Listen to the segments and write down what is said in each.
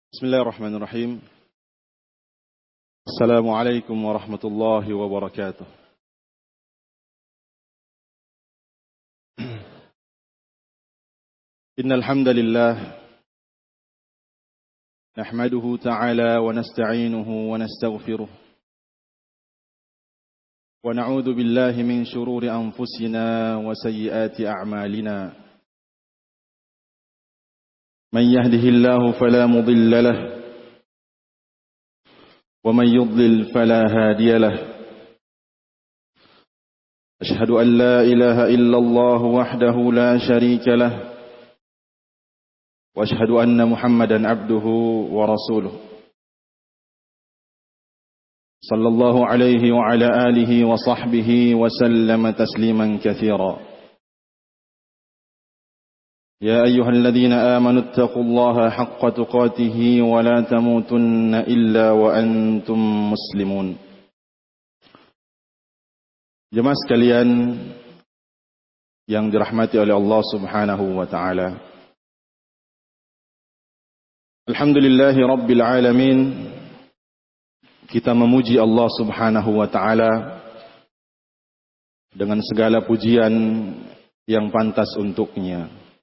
Bismillahirrahmanirrahim. Assalamualaikum warahmatullahi wabarakatuh. Innal hamdalillah nahmaduhu ta'ala wa nasta'inuhu wa nastaghfiruh. Wa na'udzu billahi min shururi anfusina wa sayyiati a'malina. Man yahdihillahu fala mudilla lahu wa man yudlil fala hadiya lahu. Ashhadu an la ilaha illallah wahdahu la sharika lahu wa ashhadu anna Muhammadan abduhu wa rasuluh. Sallallahu alaihi wa ala alihi wa sahbihi wa sallama tasliman katsira. يا أيها الذين آمنوا اتقوا الله حق تقاته ولا تموتن إلا وأنتم مسلمون. Jemaah sekalian yang dirahmati oleh Allah Subhanahu wa taala. Alhamdulillahi rabbil alamin. Kita memuji Allah Subhanahu wa taala dengan segala pujian yang pantas untuknya.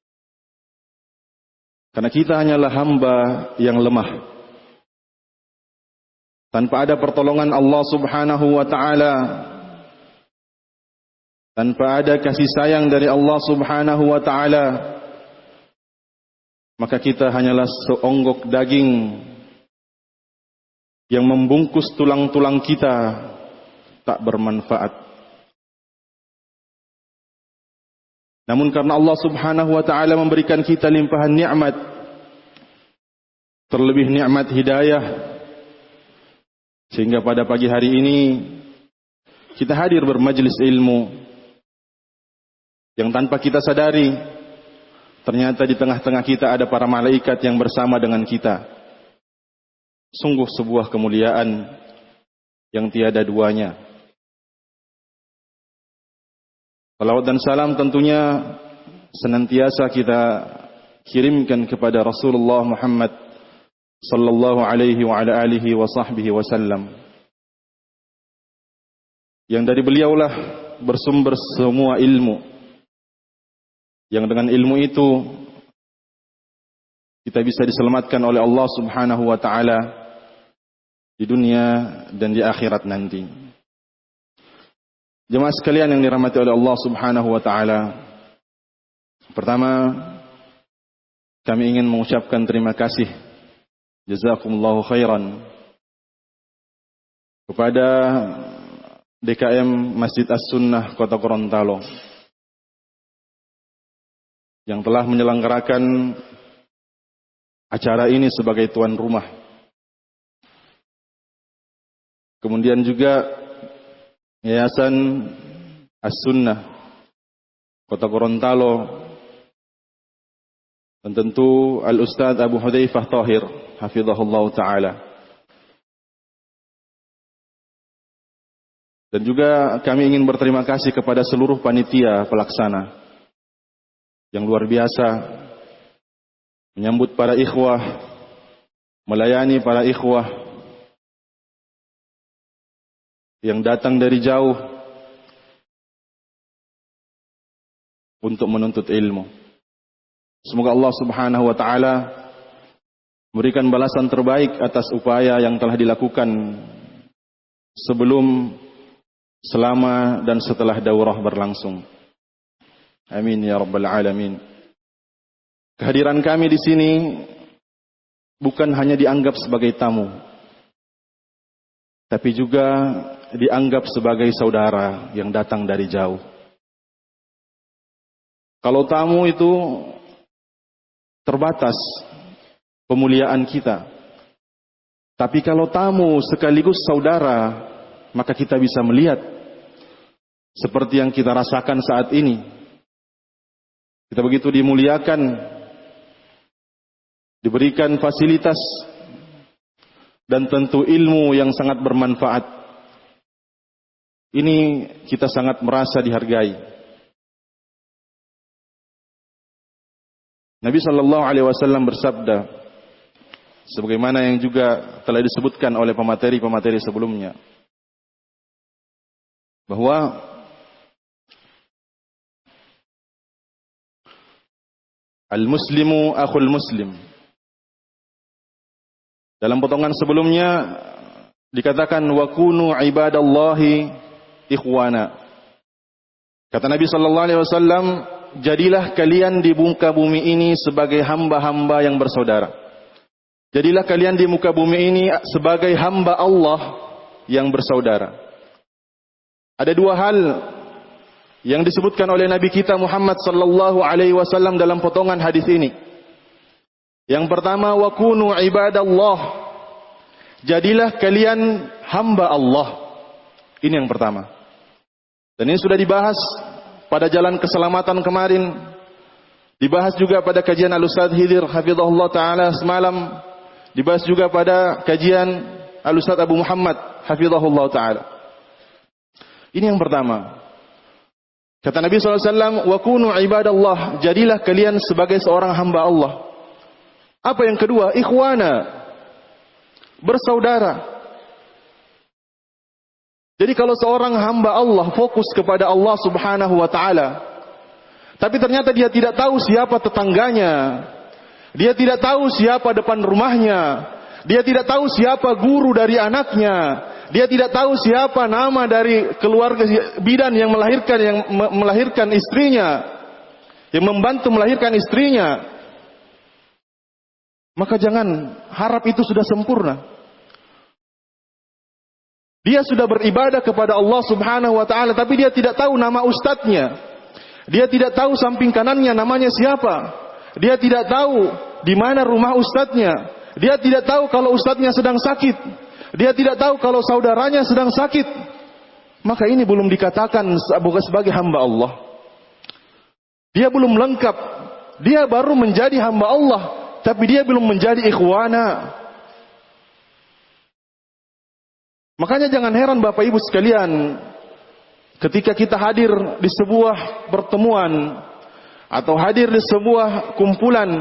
Karena kita hanyalah hamba yang lemah. Tanpa ada pertolongan Allah Subhanahu wa ta'ala, tanpa ada kasih sayang dari Allah Subhanahu wa ta'ala, maka kita hanyalah seonggok daging yang membungkus tulang-tulang kita, tak bermanfaat. Namun karena Allah Subhanahu wa ta'ala memberikan kita limpahan nikmat, terlebih nikmat hidayah, sehingga pada pagi hari ini kita hadir bermajlis ilmu yang tanpa kita sadari ternyata di tengah-tengah kita ada para malaikat yang bersama dengan kita. Sungguh sebuah kemuliaan yang tiada duanya. Salawat dan salam tentunya senantiasa kita kirimkan kepada Rasulullah Muhammad sallallahu alaihi wa ala alihi wa sahbihi wasallam, yang dari beliaulah bersumber semua ilmu, yang dengan ilmu itu kita bisa diselamatkan oleh Allah Subhanahu wa taala di dunia dan di akhirat nanti. Jemaah sekalian yang dirahmati oleh Allah Subhanahu wa taala. Pertama, kami ingin mengucapkan terima kasih, jazakumullahu khairan, kepada DKM Masjid As-Sunnah Kota Gorontalo yang telah menyelenggarakan acara ini sebagai tuan rumah. Kemudian juga Yayasan As-Sunnah Kota Gorontalo, dan tentu Al-Ustadz Abu Hudzaifah Thahir hafizahullah ta'ala. Dan juga kami ingin berterima kasih kepada seluruh panitia pelaksana yang luar biasa menyambut para ikhwah, melayani para ikhwah yang datang dari jauh untuk menuntut ilmu. Semoga Allah Subhanahu wa ta'ala memberikan balasan terbaik atas upaya yang telah dilakukan sebelum, selama, dan setelah daurah berlangsung. Amin ya rabbal alamin. Kehadiran kami di sini bukan hanya dianggap sebagai tamu, tapi juga dianggap sebagai saudara yang datang dari jauh. Kalau tamu itu terbatas pemuliaan kita, tapi kalau tamu sekaligus saudara, maka kita bisa melihat seperti yang kita rasakan saat ini. Kita begitu dimuliakan, diberikan fasilitas, dan tentu ilmu yang sangat bermanfaat. Ini kita sangat merasa dihargai. Nabi sallallahu alaihi wasallam bersabda, sebagaimana yang juga telah disebutkan oleh pemateri-pemateri sebelumnya, bahwa al-muslimu akhul muslim. Dalam potongan sebelumnya dikatakan wa kunu ibadallahi ikhwana. Kata Nabi sallallahu alaihi wasallam, jadilah kalian di muka bumi ini sebagai hamba-hamba yang bersaudara. Jadilah kalian di muka bumi ini sebagai hamba Allah yang bersaudara. Ada dua hal yang disebutkan oleh Nabi kita Muhammad sallallahu alaihi wasallam dalam potongan hadis ini. Yang pertama, wa kunu ibadallah. Jadilah kalian hamba Allah. Ini yang pertama. Dan ini sudah dibahas pada jalan keselamatan kemarin. Dibahas juga pada kajian Al-Ustaz Hidir hafizahullah taala semalam. Dibahas juga pada kajian Al-Ustaz Abu Muhammad hafizahullah taala. Ini yang pertama. Kata Nabi SAW, wa kunu ibadallah. Jadilah kalian sebagai seorang hamba Allah. Apa yang kedua? Ikhwana. Bersaudara. Jadi kalau seorang hamba Allah fokus kepada Allah subhanahu wa ta'ala, tapi ternyata dia tidak tahu siapa tetangganya, dia tidak tahu siapa depan rumahnya, dia tidak tahu siapa guru dari anaknya, dia tidak tahu siapa nama dari keluarga bidan yang melahirkan istrinya, yang membantu melahirkan istrinya, maka jangan harap itu sudah sempurna. Dia sudah beribadah kepada Allah subhanahu wa ta'ala, tapi dia tidak tahu nama ustadznya. Dia tidak tahu samping kanannya namanya siapa. Dia tidak tahu di mana rumah ustadznya. Dia tidak tahu kalau ustadznya sedang sakit. Dia tidak tahu kalau saudaranya sedang sakit. Maka ini belum dikatakan sebagai hamba Allah. Dia belum lengkap. Dia baru menjadi hamba Allah, tapi dia belum menjadi ikhwana. Makanya jangan heran Bapak Ibu sekalian, ketika kita hadir di sebuah pertemuan atau hadir di sebuah kumpulan,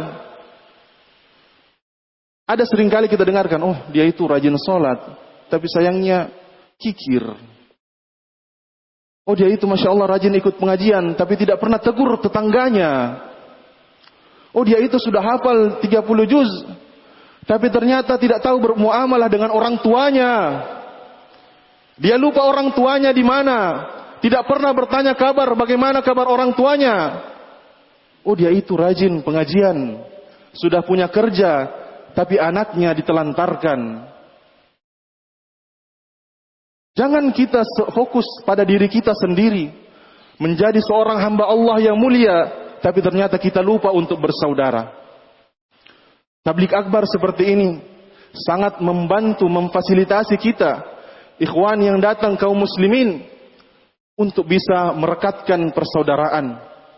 ada seringkali kita dengarkan, oh dia itu rajin sholat, tapi sayangnya kikir. Oh dia itu Masya Allah rajin ikut pengajian, tapi tidak pernah tegur tetangganya. Oh dia itu sudah hafal 30 juz, tapi ternyata tidak tahu bermuamalah dengan orang tuanya. Dia lupa orang tuanya di mana. Tidak pernah bertanya kabar bagaimana kabar orang tuanya. Oh dia itu rajin pengajian, sudah punya kerja, tapi anaknya ditelantarkan. Jangan kita fokus pada diri kita sendiri, menjadi seorang hamba Allah yang mulia, tapi ternyata kita lupa untuk bersaudara. Tabligh akbar seperti ini sangat membantu, memfasilitasi kita, ikhwan yang datang kaum muslimin, untuk bisa merekatkan persaudaraan.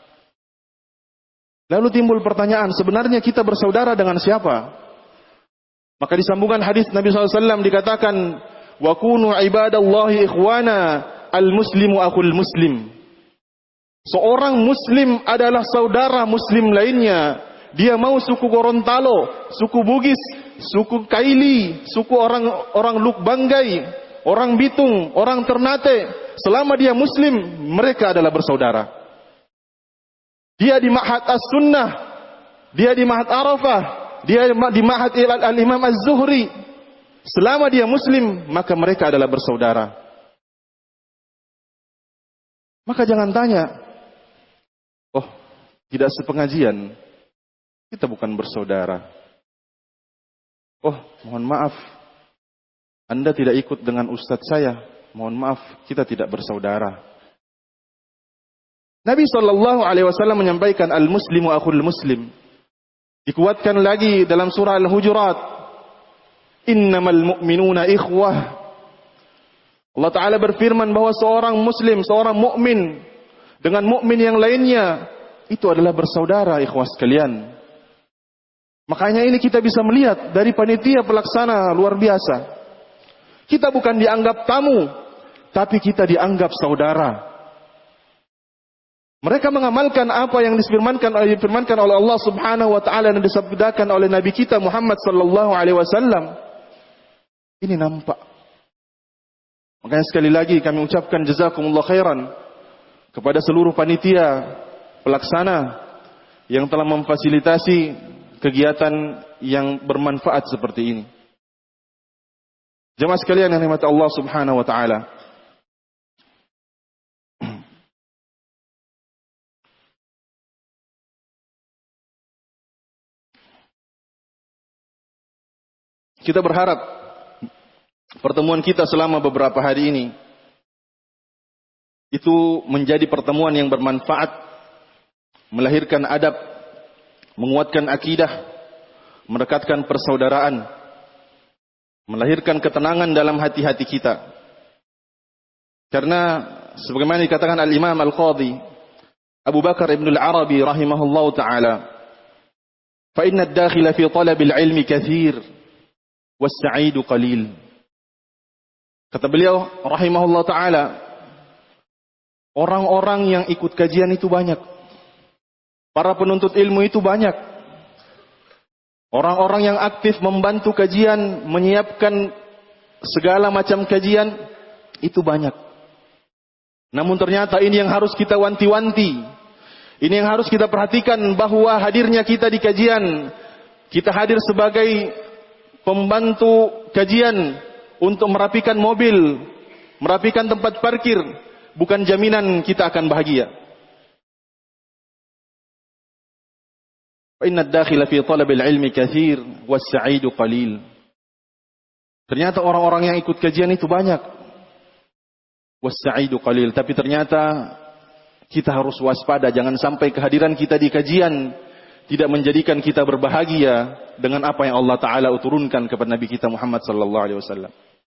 Lalu timbul pertanyaan, sebenarnya kita bersaudara dengan siapa? Maka disambungkan hadis Nabi SAW dikatakan, wa kunu ibadallahi ikhwana, al-muslimu akhul muslim. Seorang muslim adalah saudara muslim lainnya. Dia mau suku Gorontalo, suku Bugis, suku Kaili, suku orang Lukbanggai, orang Bitung, orang Ternate, selama dia muslim, mereka adalah bersaudara. Dia di Ma'had As-Sunnah, dia di Ma'had Arafah, dia di Ma'had Al-Imam Az-Zuhri, selama dia muslim, maka mereka adalah bersaudara. Maka jangan tanya, oh tidak sepengajian, kita bukan bersaudara. Oh mohon maaf, Anda tidak ikut dengan ustadz saya, mohon maaf, kita tidak bersaudara. Nabi SAW menyampaikan al-muslimu akhul muslim. Dikuatkan lagi dalam surah Al-Hujurat, innamal mu'minuna ikhwah. Allah Ta'ala berfirman bahwa seorang muslim, seorang mukmin dengan mukmin yang lainnya, itu adalah bersaudara, ikhwah sekalian. Makanya ini kita bisa melihat dari panitia pelaksana luar biasa. Kita bukan dianggap tamu, tapi kita dianggap saudara. Mereka mengamalkan apa yang difirmankan oleh Allah Subhanahu wa taala dan disabdakan oleh Nabi kita Muhammad sallallahu alaihi wasallam. Ini nampak. Makanya sekali lagi kami ucapkan jazakumullah khairan kepada seluruh panitia pelaksana yang telah memfasilitasi kegiatan yang bermanfaat seperti ini. Jemaah sekalian yang dirahmati Allah Subhanahu wa taala. Kita berharap pertemuan kita selama beberapa hari ini itu menjadi pertemuan yang bermanfaat, melahirkan adab, menguatkan akidah, merekatkan persaudaraan, melahirkan ketenangan dalam hati-hati kita. Karena sebagaimana dikatakan Al-Imam Al-Qadhi Abu Bakar Ibn Al-Arabi rahimahullahu ta'ala, fa inna ad-dakhila fi talabil ilmi kathir was-sa'idu qalil. Kata beliau rahimahullahu ta'ala, orang-orang yang ikut kajian itu banyak, para penuntut ilmu itu banyak, orang-orang yang aktif membantu kajian, menyiapkan segala macam kajian itu banyak. Namun ternyata ini yang harus kita wanti-wanti, ini yang harus kita perhatikan, bahwa hadirnya kita di kajian, kita hadir sebagai pembantu kajian untuk merapikan mobil, merapikan tempat parkir, bukan jaminan kita akan bahagia. Fa inna ad-dakhila fi talabil ilmi katsir was-sa'idu qalil. Ternyata orang-orang yang ikut kajian itu banyak. Was-sa'idu qalil, tapi ternyata kita harus waspada, jangan sampai kehadiran kita di kajian tidak menjadikan kita berbahagia dengan apa yang Allah Ta'ala turunkan kepada Nabi kita Muhammad sallallahu alaihi wasallam.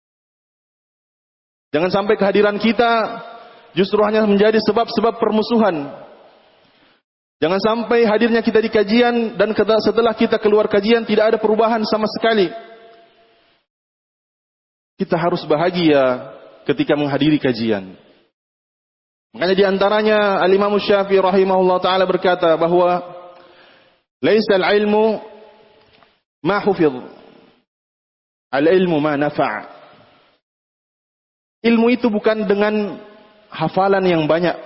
Jangan sampai kehadiran kita justru hanya menjadi sebab-sebab permusuhan. Jangan sampai hadirnya kita di kajian dan setelah kita keluar kajian tidak ada perubahan sama sekali. Kita harus bahagia ketika menghadiri kajian. Makanya di antaranya Al-Imam Syafi'i rahimahullah ta'ala berkata bahwa laisa al-ilmu ma hufidh, al-ilmu ma nafa'. Ilmu itu bukan dengan hafalan yang banyak,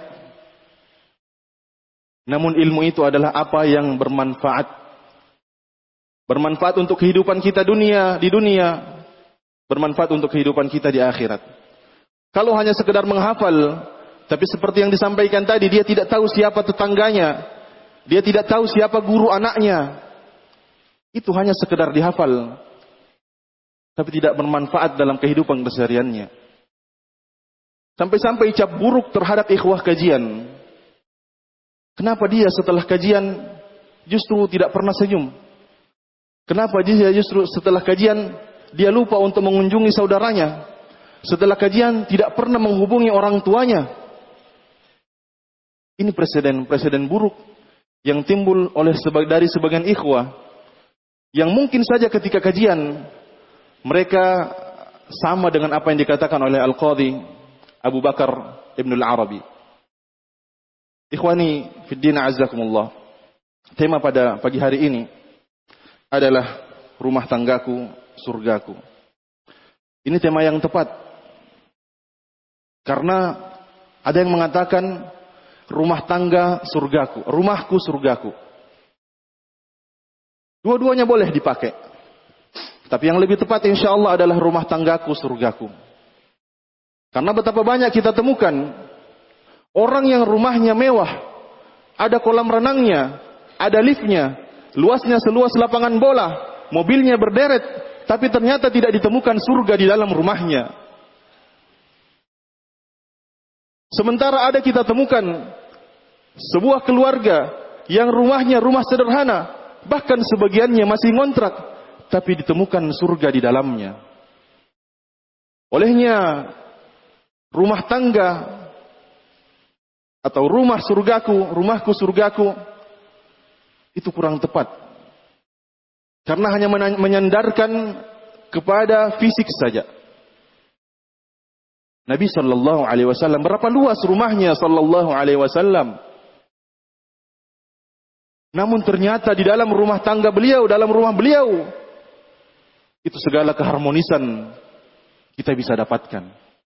namun ilmu itu adalah apa yang bermanfaat. Bermanfaat untuk kehidupan kita di dunia, bermanfaat untuk kehidupan kita di akhirat. Kalau hanya sekedar menghafal, tapi seperti yang disampaikan tadi, dia tidak tahu siapa tetangganya, dia tidak tahu siapa guru anaknya, itu hanya sekedar dihafal, tapi tidak bermanfaat dalam kehidupan kesehariannya. Sampai-sampai cap buruk terhadap ikhwah kajian. Kenapa dia setelah kajian justru tidak pernah senyum? Kenapa dia justru setelah kajian dia lupa untuk mengunjungi saudaranya? Setelah kajian tidak pernah menghubungi orang tuanya? Ini presiden buruk yang timbul dari sebagian ikhwah yang mungkin saja ketika kajian mereka sama dengan apa yang dikatakan oleh Al-Qadhi Abu Bakar Ibn Al-Arabi. Ikhwani fiddin azzakumullah. Tema pada pagi hari ini adalah rumah tanggaku, surgaku. Ini tema yang tepat. Karena ada yang mengatakan rumah tangga surgaku, rumahku surgaku. Dua-duanya boleh dipakai. Tapi yang lebih tepat insyaallah adalah rumah tanggaku surgaku. Karena betapa banyak kita temukan orang yang rumahnya mewah, ada kolam renangnya, ada liftnya, luasnya seluas lapangan bola, mobilnya berderet, tapi ternyata tidak ditemukan surga di dalam rumahnya. Sementara ada kita temukan sebuah keluarga yang rumahnya rumah sederhana, bahkan sebagiannya masih ngontrak, tapi ditemukan surga di dalamnya. Olehnya rumah tangga atau rumah surgaku, rumahku surgaku itu kurang tepat. Karena hanya menyandarkan kepada fisik saja. Nabi sallallahu alaihi wasallam, berapa luas rumahnya sallallahu alaihi wasallam? Namun ternyata di dalam rumah tangga beliau, dalam rumah beliau, itu segala keharmonisan kita bisa dapatkan.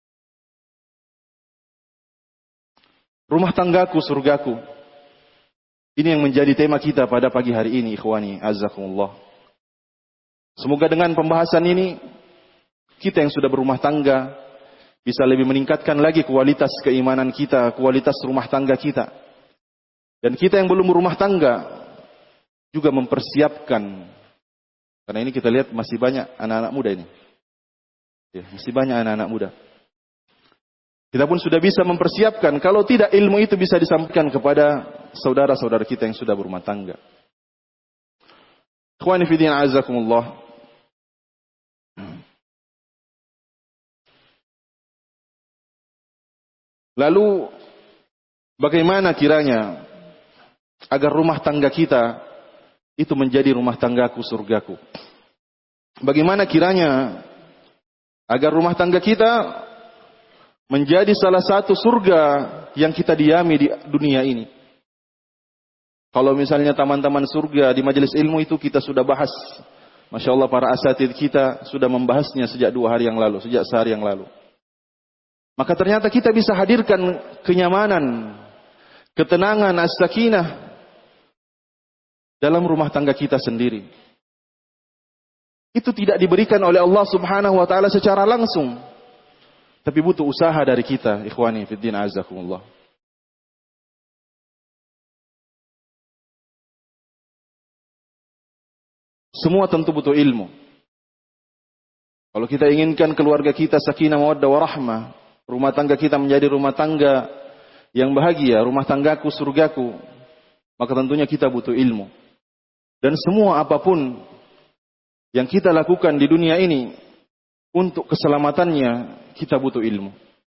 Rumah tanggaku, surgaku. Ini yang menjadi tema kita pada pagi hari ini, ikhwani, azzakumullah. Semoga dengan pembahasan ini, kita yang sudah berumah tangga, bisa lebih meningkatkan lagi kualitas keimanan kita, kualitas rumah tangga kita. Dan kita yang belum berumah tangga juga mempersiapkan. Karena ini kita lihat masih banyak anak-anak muda ini. Ya, masih banyak anak-anak muda. Kita pun sudah bisa mempersiapkan. Kalau tidak, ilmu itu bisa disampaikan kepada saudara-saudara kita yang sudah berumah tangga. Ikhwani fi din azakumullah. Lalu bagaimana kiranya agar rumah tangga kita itu menjadi rumah tanggaku, surgaku? Bagaimana kiranya agar rumah tangga kita menjadi salah satu surga yang kita diami di dunia ini? Kalau misalnya teman-teman surga di majelis ilmu itu kita sudah bahas. Masya Allah, para asatidz kita sudah membahasnya sejak 2 hari yang lalu, sejak sehari yang lalu. Maka ternyata kita bisa hadirkan kenyamanan, ketenangan, as-sakinah dalam rumah tangga kita sendiri. Itu tidak diberikan oleh Allah Subhanahu wa taala secara langsung, tapi butuh usaha dari kita, ikhwani fiddin azakumullah. Semua tentu butuh ilmu. Kalau kita inginkan keluarga kita sakinah mawaddah warahmah, rumah tangga kita menjadi rumah tangga yang bahagia, rumah tanggaku surgaku, maka tentunya kita butuh ilmu. Dan semua apapun yang kita lakukan di dunia ini untuk keselamatannya, kita butuh ilmu.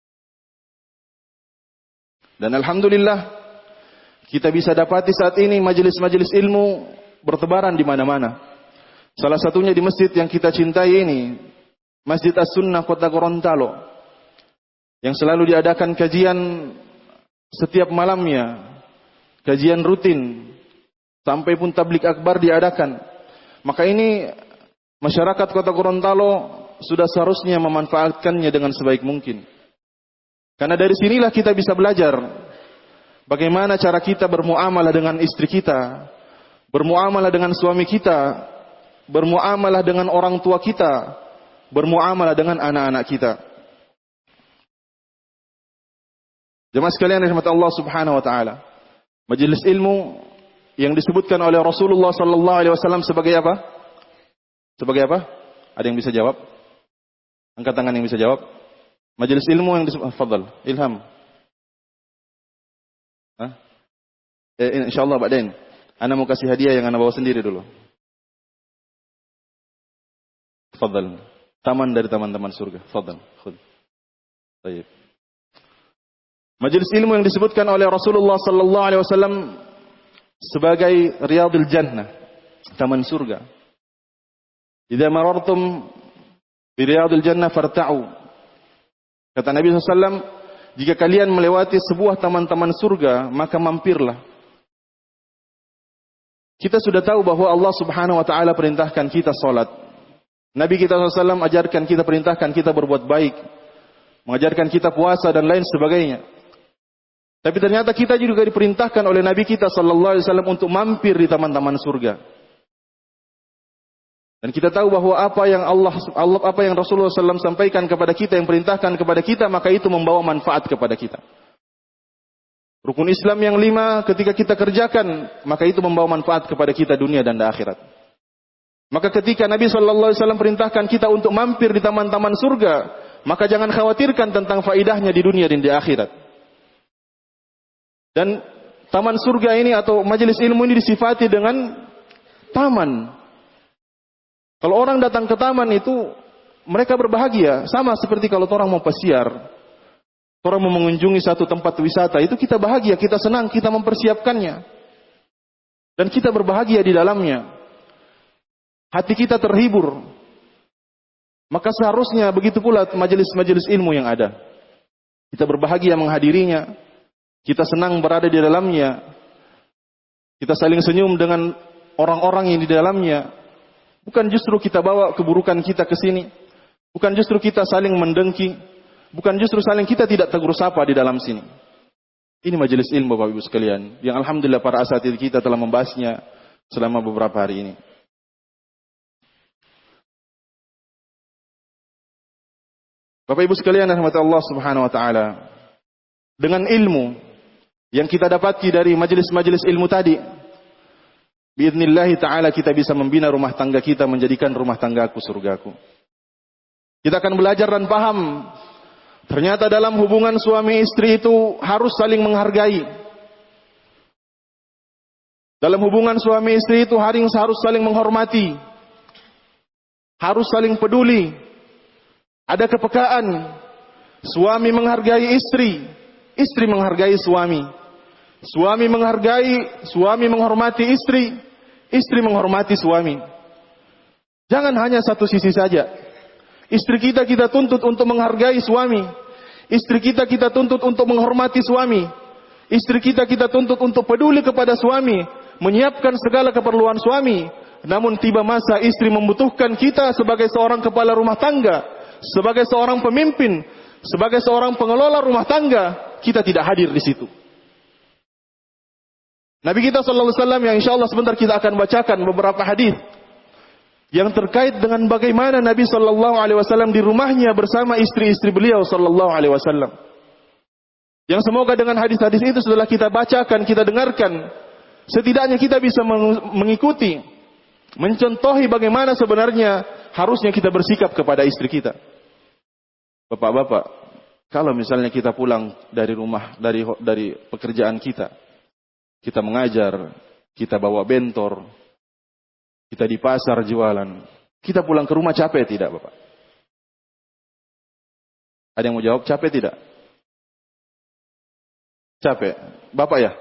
Dan alhamdulillah kita bisa dapati saat ini majelis-majelis ilmu bertebaran di mana-mana. Salah satunya di masjid yang kita cintai ini, Masjid As-Sunnah Kota Gorontalo, yang selalu diadakan kajian setiap malamnya, kajian rutin, sampai pun tablik akbar diadakan. Maka ini masyarakat Kota Gorontalo sudah seharusnya memanfaatkannya dengan sebaik mungkin. Karena dari sinilah kita bisa belajar bagaimana cara kita bermuamalah dengan istri kita, bermuamalah dengan suami kita, bermuamalah dengan orang tua kita, bermuamalah dengan anak-anak kita. Jemaah sekalian rahmat Allah Subhanahu wa taala. Majelis ilmu yang disebutkan oleh Rasulullah sallallahu alaihi wasallam sebagai apa? Sebagai apa? Ada yang bisa jawab? Angkat tangan yang bisa jawab. Majelis ilmu yang disebut, fadhal, Ilham. Insyaallah ba'dain. Ana mau kasih hadiah yang ana bawa sendiri dulu. Fadhal. Taman dari teman-teman surga. Fadhal. Khudh. Baik. Majelis ilmu yang disebutkan oleh Rasulullah sallallahu alaihi wasallam sebagai Riyadul Jannah, taman surga. Idza marartum bi Riyadil Jannah farta'u. Kata Nabi SAW, jika kalian melewati sebuah taman-taman surga, maka mampirlah. Kita sudah tahu bahwa Allah Subhanahu wa taala perintahkan kita salat. Nabi kita SAW ajarkan kita, perintahkan kita berbuat baik, mengajarkan kita puasa dan lain sebagainya. Tapi ternyata kita juga diperintahkan oleh Nabi kita sallallahu alaihi wasallam untuk mampir di taman-taman surga. Dan kita tahu bahwa apa yang Rasulullah SAW sampaikan kepada kita, yang perintahkan kepada kita, maka itu membawa manfaat kepada kita. Rukun Islam yang 5 ketika kita kerjakan, maka itu membawa manfaat kepada kita dunia dan akhirat. Maka ketika Nabi sallallahu alaihi wasallam perintahkan kita untuk mampir di taman-taman surga, maka jangan khawatirkan tentang faidahnya di dunia dan di akhirat. Dan taman surga ini atau majelis ilmu ini disifati dengan taman. Kalau orang datang ke taman itu mereka berbahagia, sama seperti kalau orang mau pesiar, orang mau mengunjungi satu tempat wisata, itu kita bahagia, kita senang, kita mempersiapkannya. Dan kita berbahagia di dalamnya. Hati kita terhibur. Maka seharusnya begitu pula majelis-majelis ilmu yang ada. Kita berbahagia menghadirinya. Kita senang berada di dalamnya. Kita saling senyum dengan orang-orang yang di dalamnya. Bukan justru kita bawa keburukan kita ke sini. Bukan justru kita saling mendengki. Bukan justru saling kita tidak tegur sapa di dalam sini. Ini majelis ilmu Bapak Ibu sekalian. Yang alhamdulillah para asatidz kita telah membahasnya selama beberapa hari ini. Bapak Ibu sekalian rahmat Allah Subhanahu wa taala. Dengan ilmu yang kita dapati dari majelis-majelis ilmu tadi, biidznillah taala kita bisa membina rumah tangga kita menjadikan rumah tanggaku surgaku. Kita akan belajar dan paham ternyata dalam hubungan suami istri itu harus saling menghargai. Dalam hubungan suami istri itu harus saling menghormati. Harus saling peduli. Ada kepekaan. Suami menghargai istri, istri menghargai suami. Suami menghormati istri, istri menghormati suami. Jangan hanya satu sisi saja. Istri kita tuntut untuk menghargai suami. Istri kita tuntut untuk menghormati suami. Istri kita tuntut untuk peduli kepada suami, menyiapkan segala keperluan suami. Namun tiba masa istri membutuhkan kita sebagai seorang kepala rumah tangga, sebagai seorang pemimpin, sebagai seorang pengelola rumah tangga, kita tidak hadir di situ. Nabi kita sallallahu alaihi wasallam yang insyaallah sebentar kita akan bacakan beberapa hadis yang terkait dengan bagaimana Nabi sallallahu alaihi wasallam di rumahnya bersama istri-istri beliau sallallahu alaihi wasallam. Yang semoga dengan hadis-hadis itu setelah kita bacakan, kita dengarkan, setidaknya kita bisa mengikuti, mencontohi bagaimana sebenarnya harusnya kita bersikap kepada istri kita. Bapak-bapak, kalau misalnya kita pulang dari rumah, dari pekerjaan kita mengajar, kita bawa bentor, kita di pasar jualan, kita pulang ke rumah capek tidak, Bapak? Ada yang mau jawab capek tidak? Capek. Bapak ya?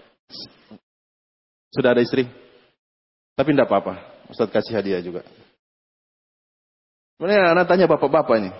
Sudah ada istri? Tapi tidak apa-apa. Ustaz kasih hadiah juga. Sebenarnya anak tanya bapak-bapak ini.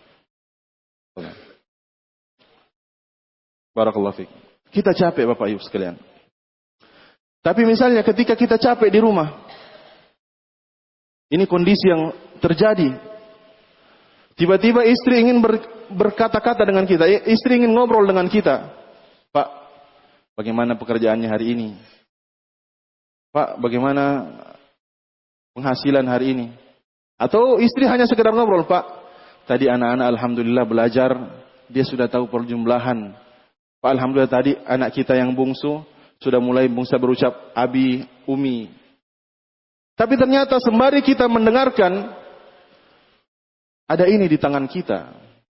Barakallahu fiik. Kita capek Bapak Ibu sekalian. Tapi misalnya ketika kita capek di rumah, ini kondisi yang terjadi. Tiba-tiba istri ingin berkata-kata dengan kita, istri ingin ngobrol dengan kita. Pak, bagaimana pekerjaannya hari ini? Pak, bagaimana penghasilan hari ini? Atau istri hanya sekedar ngobrol, Pak, tadi anak-anak alhamdulillah belajar, dia sudah tahu perjumlahan. Pak, alhamdulillah tadi anak kita yang bungsu sudah mulai bisa berucap abi, umi. Tapi ternyata sembari kita mendengarkan, ada ini di tangan kita.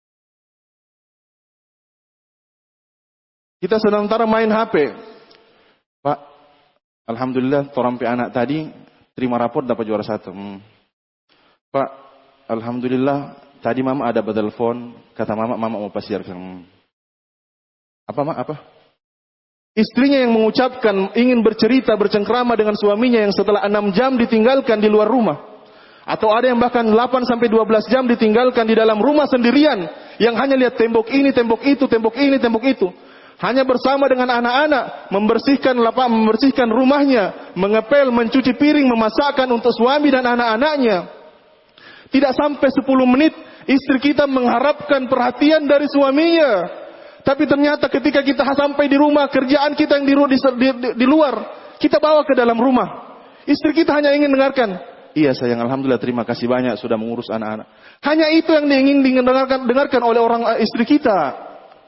Kita sementara main HP. Pak, alhamdulillah torampe anak tadi terima raport dapat juara 1. Pak, alhamdulillah tadi mama ada telepon, kata mama mau pasiarkan. Apa? Istrinya yang mengucapkan ingin bercerita, bercengkrama dengan suaminya yang setelah 6 jam ditinggalkan di luar rumah. Atau ada yang bahkan 8 sampai 12 jam ditinggalkan di dalam rumah sendirian, yang hanya lihat tembok ini, tembok itu, tembok ini, tembok itu. Hanya bersama dengan anak-anak membersihkan rumahnya, mengepel, mencuci piring, memasakkan untuk suami dan anak-anaknya. Tidak sampai 10 menit istri kita mengharapkan perhatian dari suaminya. Tapi ternyata ketika kita sampai di rumah, kerjaan kita yang di luar, kita bawa ke dalam rumah. Istri kita hanya ingin dengarkan, iya sayang, alhamdulillah terima kasih banyak sudah mengurus anak-anak. Hanya itu yang ingin dengarkan oleh orang istri kita.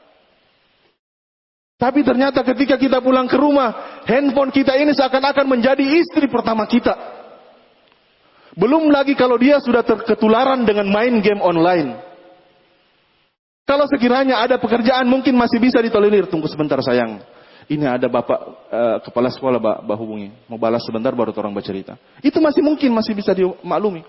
Tapi ternyata ketika kita pulang ke rumah, handphone kita ini seakan-akan menjadi istri pertama kita. Belum lagi kalau dia sudah ketularan dengan main game online. Kalau sekiranya ada pekerjaan mungkin masih bisa ditolerir. Tunggu sebentar sayang. Ini ada bapak kepala sekolah mbak hubungi. Mau balas sebentar baru orang bercerita. Itu masih mungkin, masih bisa dimaklumi.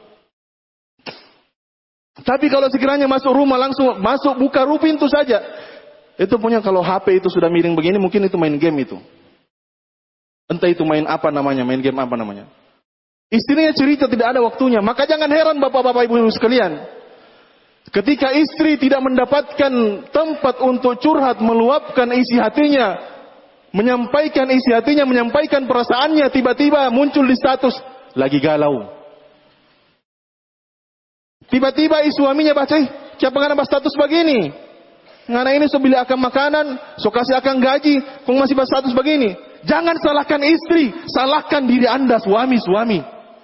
Tapi kalau sekiranya masuk rumah langsung masuk buka pintu saja. Itu punya kalau HP itu sudah miring begini mungkin itu main game itu. Entah itu main apa namanya, main game apa namanya. Istrinya cerita tidak ada waktunya. Maka jangan heran bapak-bapak ibu-ibu sekalian. Ketika istri tidak mendapatkan tempat untuk curhat, meluapkan isi hatinya, menyampaikan isi hatinya, menyampaikan perasaannya, tiba-tiba muncul di status lagi galau. Tiba-tiba suaminya baca, siapa ngana status begini? Ngana ini so beli akan makanan, so kasih akan gaji, kok masih status begini? Jangan salahkan istri, salahkan diri Anda suami-suami.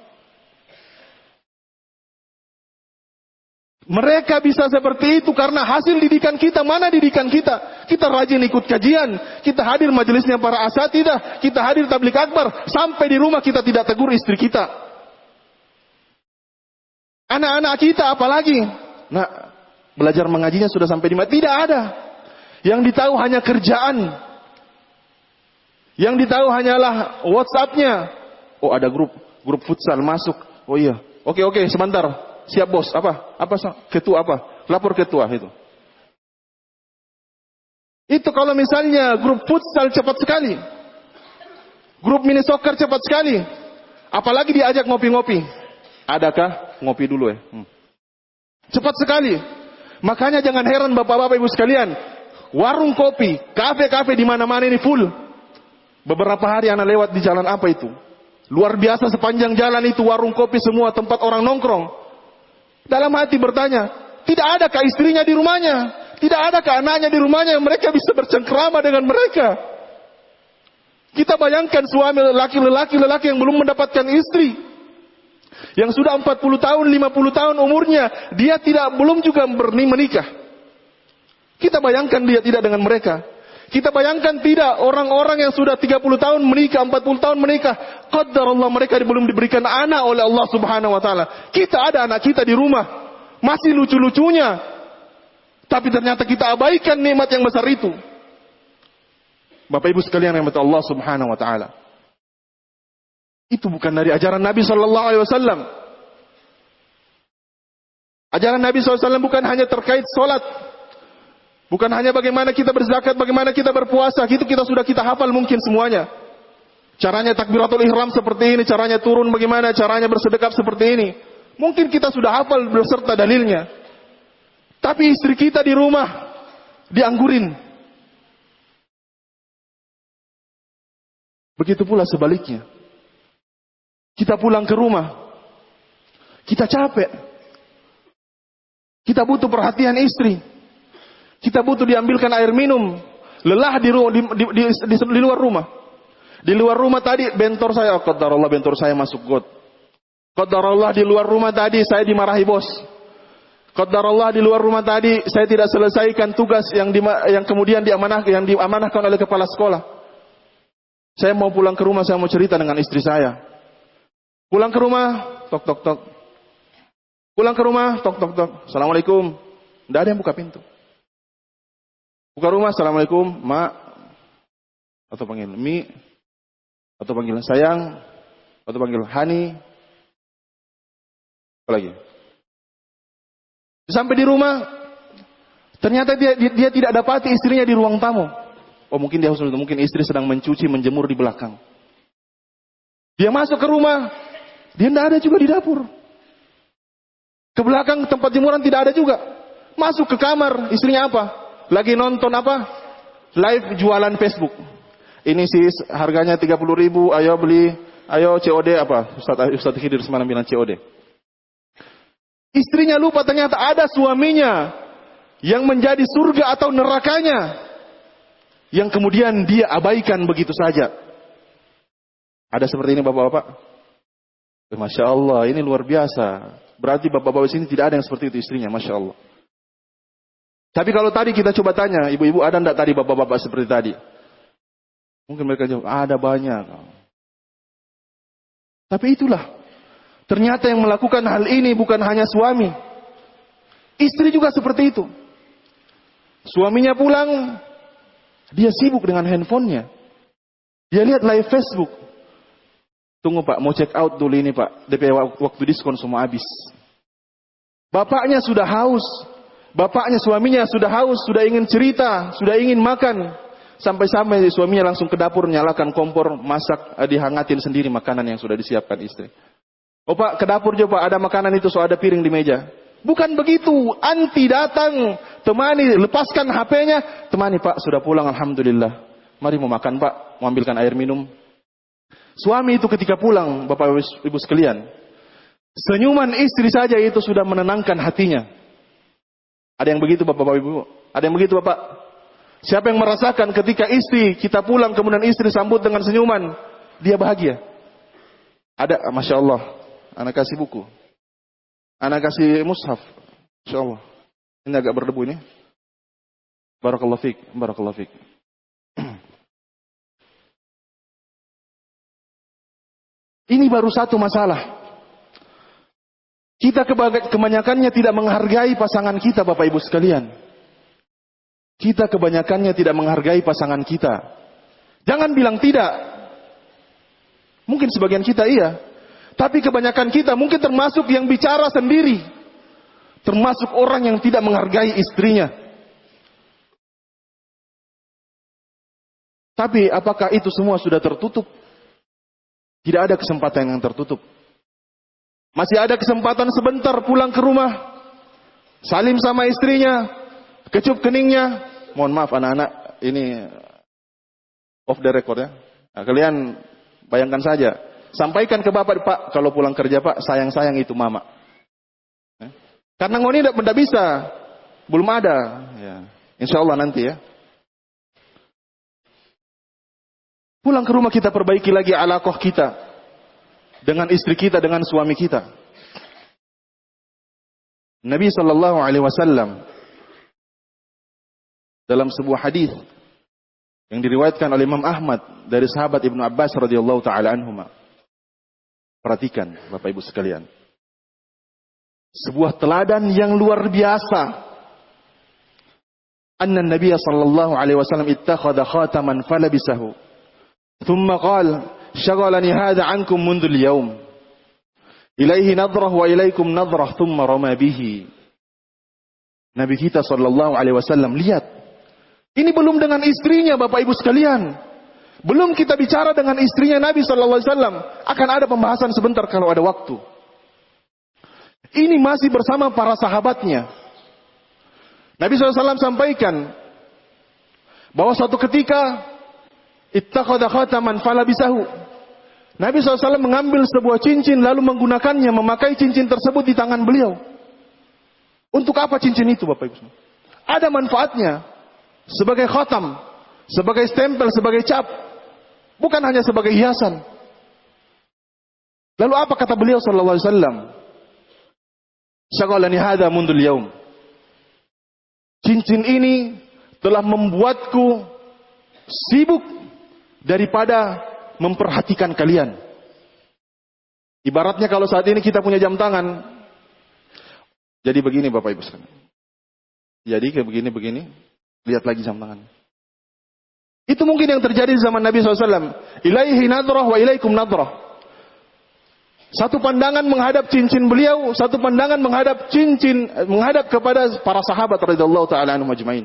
Mereka bisa seperti itu karena hasil didikan kita. Mana didikan kita? Kita rajin ikut kajian, kita hadir majelisnya para asatidah, kita hadir tabligh akbar, sampai di rumah kita tidak tegur istri kita. Anak-anak kita apalagi, nah, belajar mengajinya sudah sampai di mana? Tidak ada. Yang ditahu hanya kerjaan. Yang ditahu hanyalah WhatsApp-nya. Oh, ada grup futsal masuk. Oh iya. Oke, sebentar. Siap bos. Apa? Ketua apa? Lapor ketua itu. Itu kalau misalnya grup futsal cepat sekali. Grup mini soccer cepat sekali. Apalagi diajak ngopi-ngopi. Adakah? Ngopi dulu ya. Cepat sekali. Makanya jangan heran bapak-bapak ibu sekalian. Warung kopi, kafe-kafe di mana-mana ini full. Beberapa hari anak lewat di jalan apa itu? Luar biasa sepanjang jalan itu warung kopi semua, tempat orang nongkrong. Dalam hati bertanya, tidak adakah istrinya di rumahnya? Tidak adakah anaknya di rumahnya yang mereka bisa bercengkrama dengan mereka? Kita bayangkan suami lelaki yang belum mendapatkan istri. Yang sudah 40 tahun, 50 tahun umurnya, dia belum juga menikah. Kita bayangkan dia tidak dengan mereka. Kita bayangkan tidak orang-orang yang sudah 30 tahun menikah, 40 tahun menikah. Qadarullah mereka belum diberikan anak oleh Allah Subhanahu wa taala. Kita ada anak kita di rumah, masih lucu-lucunya. Tapi ternyata kita abaikan nikmat yang besar itu. Bapak Ibu sekalian yang rahmati Allah Subhanahu wa taala. Itu bukan dari ajaran Nabi sallallahu alaihi wasallam. Ajaran Nabi SAW bukan hanya terkait salat. Bukan hanya bagaimana kita berzakat, bagaimana kita berpuasa. Itu kita hafal mungkin semuanya. Caranya takbiratul ihram seperti ini, caranya turun bagaimana, caranya bersedekap seperti ini. Mungkin kita sudah hafal beserta dalilnya. Tapi istri kita di rumah dianggurin. Begitu pula sebaliknya. Kita pulang ke rumah, kita capek, kita butuh perhatian istri, kita butuh diambilkan air minum, lelah di luar rumah. Di luar rumah tadi bentor saya, qadarullah bentor saya masuk got. Qadarullah di luar rumah tadi saya dimarahi bos. Qadarullah di luar rumah tadi saya tidak selesaikan tugas yang kemudian diamanahkan oleh kepala sekolah. Saya mau pulang ke rumah, saya mau cerita dengan istri saya. Pulang ke rumah, tok tok tok. Pulang ke rumah, tok tok tok. Assalamualaikum. Tidak ada yang buka pintu. Buka rumah, assalamualaikum, mak. Atau panggil mi. Atau panggil sayang. Atau panggil hani. Apa lagi? Sampai di rumah, ternyata dia tidak dapati istrinya di ruang tamu. Oh mungkin istri sedang mencuci, menjemur di belakang. Dia masuk ke rumah. Dia tidak ada juga di dapur. Ke belakang tempat jemuran tidak ada juga. Masuk ke kamar, istrinya apa? Lagi nonton apa? Live jualan Facebook. Ini sih harganya 30.000, ayo beli, ayo COD apa? Ustaz Khidir semalam bilang COD. Istrinya lupa ternyata ada suaminya yang menjadi surga atau nerakanya. Yang kemudian dia abaikan begitu saja. Ada seperti ini bapak-bapak? Masya Allah, ini luar biasa. Berarti bapak-bapak sini tidak ada yang seperti itu istrinya, Masya Allah. Tapi kalau tadi kita coba tanya, ibu-ibu ada enggak tadi bapak-bapak seperti tadi? Mungkin mereka jawab, ada banyak. Tapi itulah. Ternyata yang melakukan hal ini bukan hanya suami. Istri juga seperti itu. Suaminya pulang, dia sibuk dengan handphonenya. Dia lihat live Facebook. Tunggu pak, mau check out dulu ini pak. DP waktu diskon semua habis. Bapaknya sudah haus. Bapaknya suaminya sudah haus, sudah ingin cerita, sudah ingin makan. Sampai-sampai suaminya langsung ke dapur, nyalakan kompor, masak, dihangatin sendiri makanan yang sudah disiapkan istri. Oh pak, ke dapur coba ada makanan itu, so ada piring di meja. Bukan begitu, anti datang, temani, lepaskan HP-nya. Temani pak, sudah pulang alhamdulillah. Mari mau makan Pak, mau ambilkan air minum. Suami itu ketika pulang, Bapak Ibu sekalian, senyuman istri saja itu sudah menenangkan hatinya. Ada yang begitu Bapak Ibu? Ada yang begitu Bapak? Siapa yang merasakan ketika istri kita pulang kemudian istri sambut dengan senyuman, dia bahagia? Ada, Masya Allah. Anak kasih buku. Anak kasih mushaf. Masya Allah. Ini agak berdebu ini. Barakallahu fiik. Barakallahu fiik. Ini baru satu masalah. Kita kebanyakannya tidak menghargai pasangan kita, Bapak Ibu sekalian. Kita kebanyakannya tidak menghargai pasangan kita. Jangan bilang tidak. Mungkin sebagian kita iya. Tapi kebanyakan kita mungkin termasuk yang bicara sendiri. Termasuk orang yang tidak menghargai istrinya. Tapi apakah itu semua sudah tertutup? Tidak ada kesempatan yang tertutup. Masih ada kesempatan sebentar pulang ke rumah. Salim sama istrinya. Kecup keningnya. Mohon maaf anak-anak, ini off the record ya. Nah, kalian bayangkan saja. Sampaikan ke bapak, Pak, kalau pulang kerja Pak, sayang-sayang itu mama. Karena ngoni tidak bisa. Belum ada. Ya. Insya Allah nanti ya. Pulang ke rumah kita perbaiki lagi alaqah kita. Dengan istri kita, dengan suami kita. Nabi SAW dalam sebuah hadis yang diriwayatkan oleh Imam Ahmad dari sahabat Ibnu Abbas radhiyallahu taala anhuma. Perhatikan Bapak Ibu sekalian. Sebuah teladan yang luar biasa. Anna Nabi sallallahu alaihi wasallam ittakhadha khataman falabisahu. Thumma qala shaghalani hadha ankum mundu al-yawm. Ilaihi nadrah wa ilaikum nadrah thumma rama bihi. Nabi kita sallallahu alaihi wasallam, lihat. Ini belum dengan istrinya Bapak Ibu sekalian. Belum kita bicara dengan istrinya Nabi sallallahu alaihi wasallam. Akan ada pembahasan sebentar kalau ada waktu. Ini masih bersama para sahabatnya. Nabi SAW sampaikan bahwa suatu ketika ittakhadha khataman falabisahu. Nabi SAW mengambil sebuah cincin lalu menggunakannya, memakai cincin tersebut di tangan beliau. Untuk apa cincin itu Bapak Ibu? Ada manfaatnya. Sebagai khatam, sebagai stempel, sebagai cap. Bukan hanya sebagai hiasan. Lalu apa kata beliau sallallahu alaihi wasallam? Syaghalani hadha mundul yaum. Cincin ini telah membuatku sibuk daripada memperhatikan kalian. Ibaratnya kalau saat ini kita punya jam tangan. Jadi begini Bapak Ibu sekalian. Jadi kayak begini. Lihat lagi jam tangan. Itu mungkin yang terjadi di zaman Nabi SAW. Ilaihi nadrah wa ilaikum nadrah. Satu pandangan menghadap cincin beliau, satu pandangan menghadap kepada para sahabat radhiyallahu taala anhum ajmain.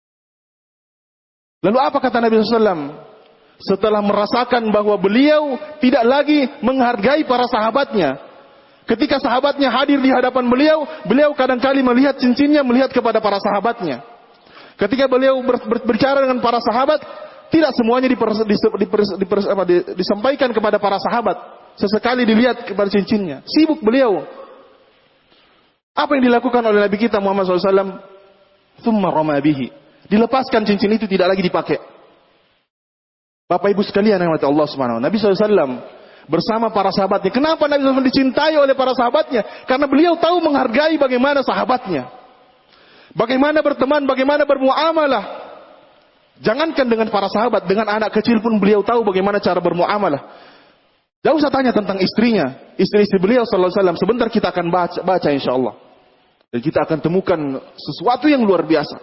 Lalu apa kata Nabi SAW? Setelah merasakan bahwa beliau tidak lagi menghargai para sahabatnya. Ketika sahabatnya hadir di hadapan beliau, beliau kadang-kali melihat cincinnya, melihat kepada para sahabatnya. Ketika beliau berbicara dengan para sahabat, tidak semuanya disampaikan kepada para sahabat. Sesekali dilihat kepada cincinnya. Sibuk beliau. Apa yang dilakukan oleh Nabi kita Muhammad SAW? Thumma rama bihi. Dilepaskan cincin itu, tidak lagi dipakai. Bapak Ibu sekalian yang dirahmati Allah Subhanahu wa taala. Nabi SAW bersama para sahabatnya. Kenapa Nabi SAW dicintai oleh para sahabatnya? Karena beliau tahu menghargai bagaimana sahabatnya. Bagaimana berteman, bagaimana bermuamalah. Jangankan dengan para sahabat, dengan anak kecil pun beliau tahu bagaimana cara bermuamalah. Tidak usah tanya tentang istrinya. Istri-istri beliau sallallahu alaihi wasallam. Sebentar kita akan baca insyaallah. Dan kita akan temukan sesuatu yang luar biasa.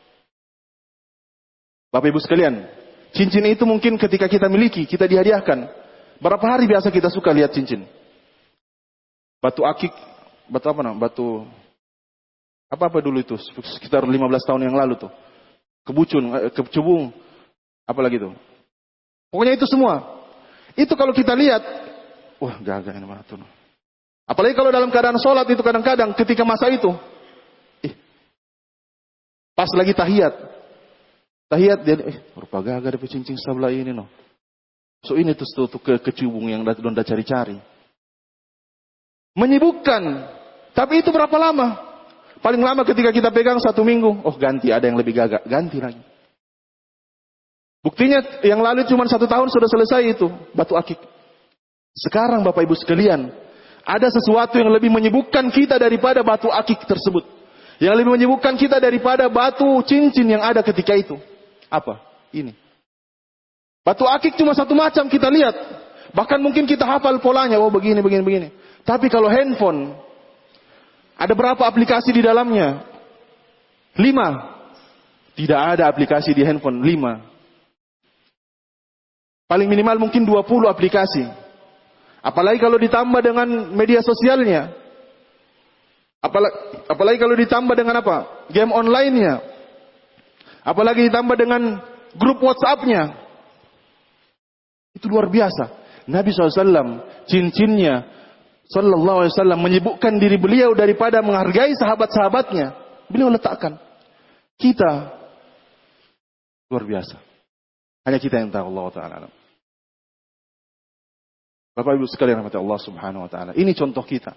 Bapak Ibu sekalian, cincin itu mungkin ketika kita miliki, kita dihadiahkan. Berapa hari biasa kita suka lihat cincin? Batu akik, batu apa namanya? Batu apa dulu itu? Sekitar 15 tahun yang lalu tuh. Kecubung, apa lagi tuh? Pokoknya itu semua. Itu kalau kita lihat, wah gagah ini banget tuh. Apalagi kalau dalam keadaan sholat itu kadang-kadang ketika masa itu, pas lagi tahiyat, Tahiyat dia, rupa gaga ada pecincing sebelah ini no. So ini tuh kecubung yang donda cari-cari. Menyibukkan. Tapi itu berapa lama? Paling lama ketika kita pegang 1 minggu. Oh ganti, ada yang lebih gagak. Ganti lagi. Buktinya yang lalu cuma 1 tahun sudah selesai itu. Batu akik. Sekarang Bapak Ibu sekalian. Ada sesuatu yang lebih menyibukkan kita daripada batu akik tersebut. Yang lebih menyibukkan kita daripada batu cincin yang ada ketika itu. Apa? Ini. Batu akik cuma 1 macam kita lihat. Bahkan mungkin kita hafal polanya. Oh begini. Tapi kalau handphone. Ada berapa aplikasi di dalamnya? 5. Tidak ada aplikasi di handphone. 5. Paling minimal mungkin 20 aplikasi. Apalagi kalau ditambah dengan media sosialnya. Apalagi kalau ditambah dengan apa? Game online-nya. Apalagi ditambah dengan grup WhatsApp-nya. Itu luar biasa. Nabi SAW, cincinnya, Sallallahu Alaihi Wasallam, menyibukkan diri beliau daripada menghargai sahabat-sahabatnya. Beliau letakkan. Kita, luar biasa. Hanya kita yang tahu, Allah Ta'ala. Bapak Ibu sekalian rahmati Allah Subhanahu Wa Ta'ala. Ini contoh kita.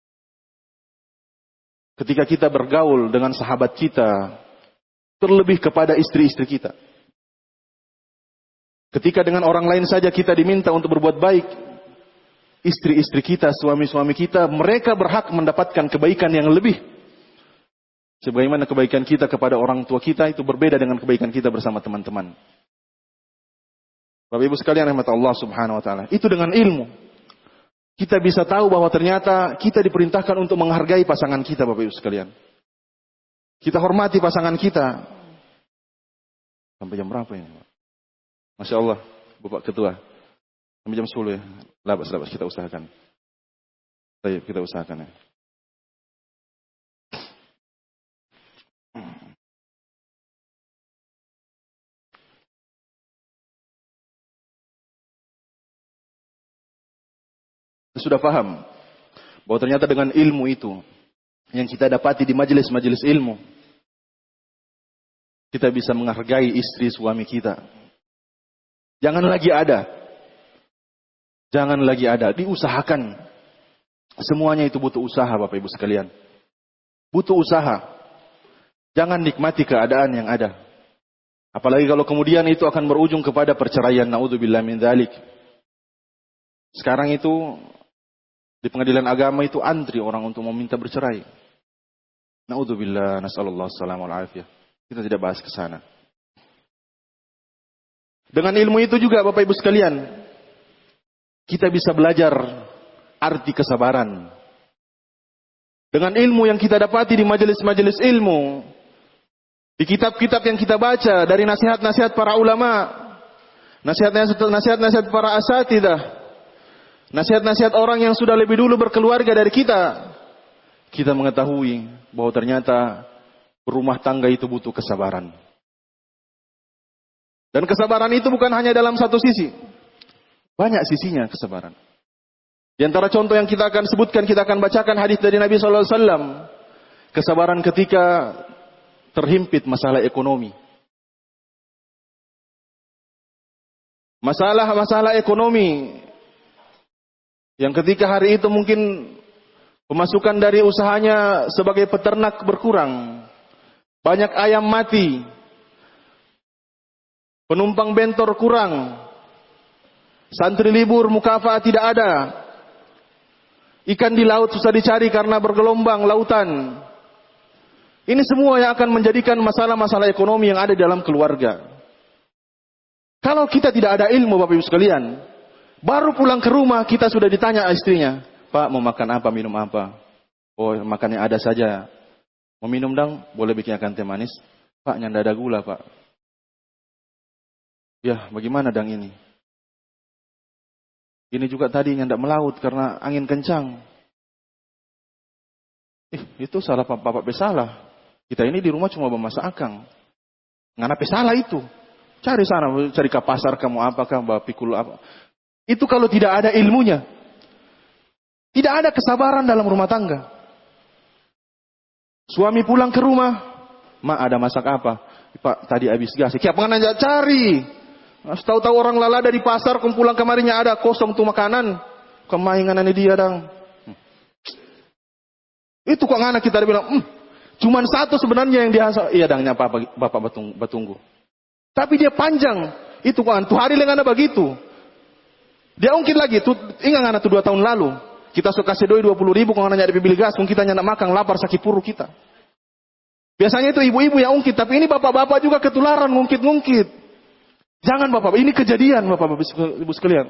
Ketika kita bergaul dengan sahabat kita, terlebih kepada istri-istri kita. Ketika dengan orang lain saja kita diminta untuk berbuat baik, istri-istri kita, suami-suami kita, mereka berhak mendapatkan kebaikan yang lebih. Sebagaimana kebaikan kita kepada orang tua kita itu berbeda dengan kebaikan kita bersama teman-teman. Bapak Ibu sekalian rahmat Allah Subhanahu Wa Ta'ala. Itu dengan ilmu. Kita bisa tahu bahwa ternyata kita diperintahkan untuk menghargai pasangan kita, Bapak Ibu sekalian. Kita hormati pasangan kita. Sampai jam berapa ini? Masya Allah, Bapak Ketua. Sampai jam 10 ya. Labas kita usahakan. Baik, kita usahakan ya. Sudah paham bahwa ternyata dengan ilmu itu yang kita dapati di majelis-majelis ilmu, kita bisa menghargai istri suami kita. Jangan lagi ada, diusahakan. Semuanya itu butuh usaha, Bapak Ibu sekalian. Butuh usaha. Jangan nikmati keadaan yang ada. Apalagi kalau kemudian itu akan berujung kepada perceraian, naudzubillah min dzalik. Sekarang itu di pengadilan agama itu antri orang untuk meminta bercerai. Naudzubillah, nasallallahu salamul afiyah. Kita tidak bahas ke sana. Dengan ilmu itu juga Bapak Ibu sekalian, kita bisa belajar arti kesabaran. Dengan ilmu yang kita dapati di majelis-majelis ilmu, di kitab-kitab yang kita baca, dari nasihat-nasihat para ulama, nasihat-nasihat para asatidah, nasihat-nasihat orang yang sudah lebih dulu berkeluarga dari kita, kita mengetahui bahwa ternyata berumah tangga itu butuh kesabaran. Dan kesabaran itu bukan hanya dalam satu sisi. Banyak sisinya kesabaran. Di antara contoh yang kita akan sebutkan, kita akan bacakan hadis dari Nabi SAW. Kesabaran ketika terhimpit masalah ekonomi. Masalah ekonomi yang ketika hari itu mungkin pemasukan dari usahanya sebagai peternak berkurang. Banyak ayam mati. Penumpang bentor kurang. Santri libur, mukafa tidak ada. Ikan di laut susah dicari karena bergelombang lautan. Ini semua yang akan menjadikan masalah-masalah ekonomi yang ada dalam keluarga. Kalau kita tidak ada ilmu, Bapak Ibu sekalian, baru pulang ke rumah kita sudah ditanya istrinya, Pak mau makan apa, minum apa? Oh makannya ada saja. Mau minum dong, boleh bikinkan teh manis? Pak nyanda ada gula Pak. Ya bagaimana dang ini? Ini juga tadi nyandak melaut karena angin kencang. Itu salah Bapak pesalah. Kita ini di rumah cuma memasak akang. Ngana pesalah itu. Cari sana, cari ke pasar kamu apakah, bawa pikul apa. Itu kalau tidak ada ilmunya. Tidak ada kesabaran dalam rumah tangga. Suami pulang ke rumah, "Ma ada masak apa?" Pak, tadi habis gas. Kiap pengen aja cari. Tahu-tahu orang lalada di pasar kumpulan kemarinnya ada kosong tuh makanan. Kemainganan dia dang. Itu kok ngana kita bilang, cuman satu sebenarnya yang dihasal. Iya dang nyapa Bapak Batunggu. Tapi dia panjang. Itu kok tuh hari lengana begitu. Dia ungkit lagi, ingat ngana tuh 2 tahun lalu. Kita suka kasih doi 20.000 kalau ngana nyari beli gas, kung kita nyana makan lapar sakit puru kita. Biasanya itu ibu-ibu yang ungkit, tapi ini bapak-bapak juga ketularan ngungkit-ngungkit. Jangan bapak, ini kejadian bapak-bapak ibu sekalian.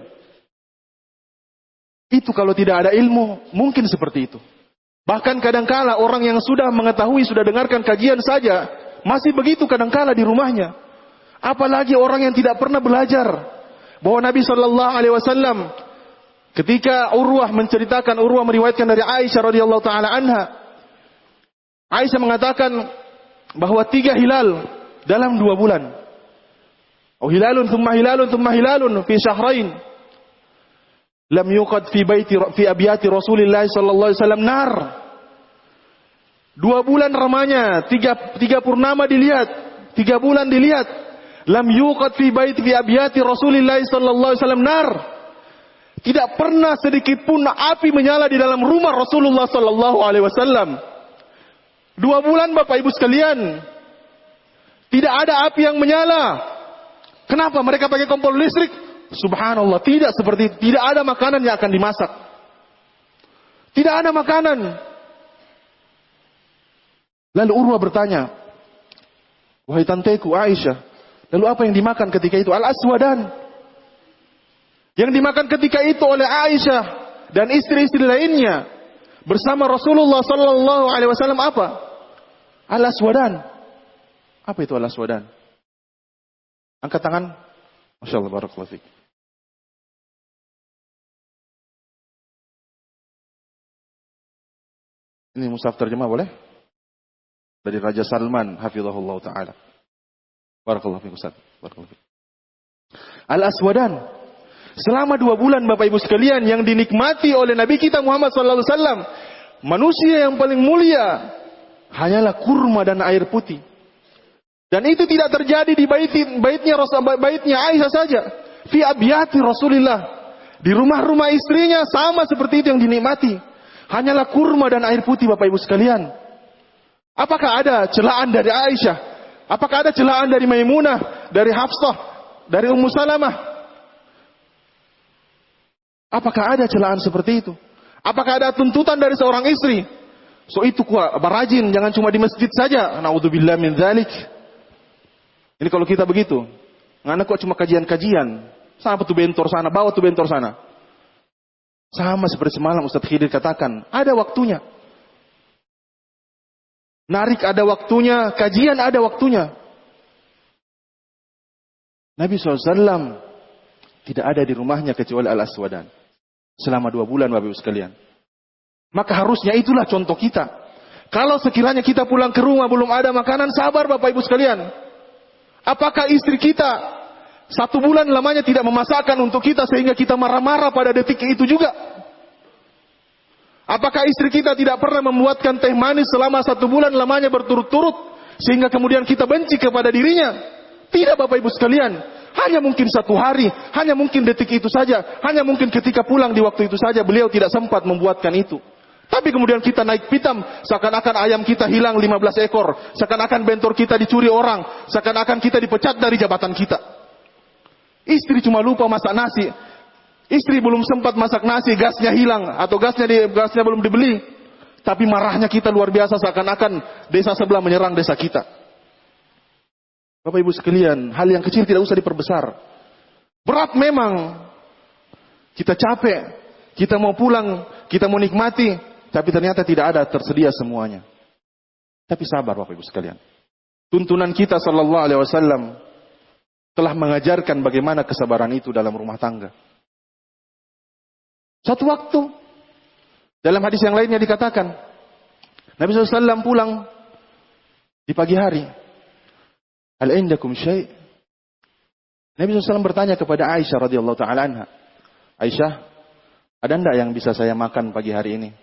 Itu kalau tidak ada ilmu, mungkin seperti itu. Bahkan kadangkala orang yang sudah mengetahui, sudah dengarkan kajian saja, masih begitu kadangkala di rumahnya. Apalagi orang yang tidak pernah belajar. Bahwa Nabi SAW, ketika Urwah meriwayatkan dari Aisyah radhiyallahu taala anha. Aisyah mengatakan bahwa 3 hilal dalam 2 bulan. Oh hilalun thumma hilalun fi syahrain. Lam yuqad fi abiyati Rasulillah sallallahu alaihi wasallam nar. 2 bulan ramanya, 3 purnama dilihat, 3 bulan dilihat. Lam yuqad fi abiyati Rasulillah sallallahu alaihi wasallam nar. Tidak pernah sedikit pun api menyala di dalam rumah Rasulullah sallallahu alaihi wasallam. 2 bulan Bapak Ibu sekalian. Tidak ada api yang menyala. Kenapa? Mereka pakai kompor listrik? Subhanallah. Tidak seperti itu. Tidak ada makanan yang akan dimasak. Tidak ada makanan. Lalu Urwah bertanya, wahai tanteku Aisyah, lalu apa yang dimakan ketika itu? Al-aswadan. Yang dimakan ketika itu oleh Aisyah dan istri-istri lainnya bersama Rasulullah sallallahu alaihi wasallam apa? Al-aswadan. Apa itu al-aswadan? Angkat tangan. Masyaallah barakallahu fiik. Ini mushaf terjemah boleh? Dari Raja Salman hafizahullah taala. Barakallahu fiik Ustaz. Barakallahu fiik. Al-aswadan. Selama 2 bulan Bapak Ibu sekalian yang dinikmati oleh Nabi kita Muhammad sallallahu alaihi wasallam, manusia yang paling mulia hanyalah kurma dan air putih. Dan itu tidak terjadi di baitnya Aisyah saja. Fi abiyati Rasulillah. Di rumah-rumah istrinya sama seperti itu yang dinikmati. Hanyalah kurma dan air putih Bapak Ibu sekalian. Apakah ada celaan dari Aisyah? Apakah ada celaan dari Maimunah, dari Hafsah, dari Ummu Salamah? Apakah ada celaan seperti itu? Apakah ada tuntutan dari seorang istri? So itu barajin, jangan cuma di masjid saja. Na'udzubillah min dzalik. Ini kalau kita begitu, ngana kok cuma kajian-kajian. Sama tuh bentor sana, bawa tuh bentor sana. Sama seperti semalam Ustaz Khidir katakan, ada waktunya. Narik ada waktunya, kajian ada waktunya. Nabi SAW tidak ada di rumahnya kecuali Al-Aswadan. Selama 2 bulan Bapak Ibu sekalian. Maka harusnya itulah contoh kita. Kalau sekiranya kita pulang ke rumah belum ada makanan, sabar Bapak Ibu sekalian. Apakah istri kita 1 bulan lamanya tidak memasakkan untuk kita sehingga kita marah-marah pada detik itu juga? Apakah istri kita tidak pernah membuatkan teh manis selama 1 bulan lamanya berturut-turut sehingga kemudian kita benci kepada dirinya? Tidak Bapak Ibu sekalian. Hanya mungkin 1 hari, hanya mungkin detik itu saja, hanya mungkin ketika pulang di waktu itu saja beliau tidak sempat membuatkan itu. Tapi kemudian kita naik pitam, seakan-akan ayam kita hilang 15 ekor, seakan-akan bentor kita dicuri orang, seakan-akan kita dipecat dari jabatan kita. Istri cuma lupa masak nasi. Istri belum sempat masak nasi, gasnya hilang atau gasnya belum dibeli. Tapi marahnya kita luar biasa, seakan-akan desa sebelah menyerang desa kita. Bapak Ibu sekalian, hal yang kecil tidak usah diperbesar. Berat memang. Kita capek, kita mau pulang, kita mau nikmati, tapi ternyata tidak ada tersedia semuanya. Tapi sabar Bapak Ibu sekalian. Tuntunan kita sallallahu alaihi wasallam telah mengajarkan bagaimana kesabaran itu dalam rumah tangga. Suatu waktu dalam hadis yang lainnya dikatakan Nabi SAW pulang di pagi hari. Hal indakum syai'? Nabi SAW bertanya kepada Aisyah radhiyallahu taala anha. Aisyah, ada enggak yang bisa saya makan pagi hari ini?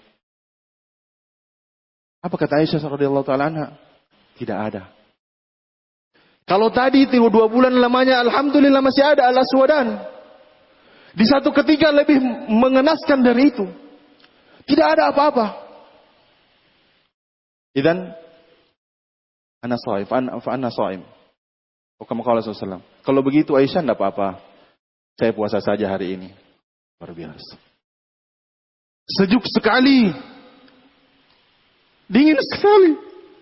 Apa kata Aisyah radhiyallahu taala anha? Tidak ada. Kalau tadi itu 2 bulan lamanya, alhamdulillah masih ada al-aswadan. Di satu ketika lebih mengenaskan dari itu. Tidak ada apa-apa. Idzan ana shaim, fa ana shaim. Kama qala sallallahu. Kalau begitu Aisyah enggak apa-apa. Saya puasa saja hari ini. Luar biasa. Sejuk sekali. Dingin sekali.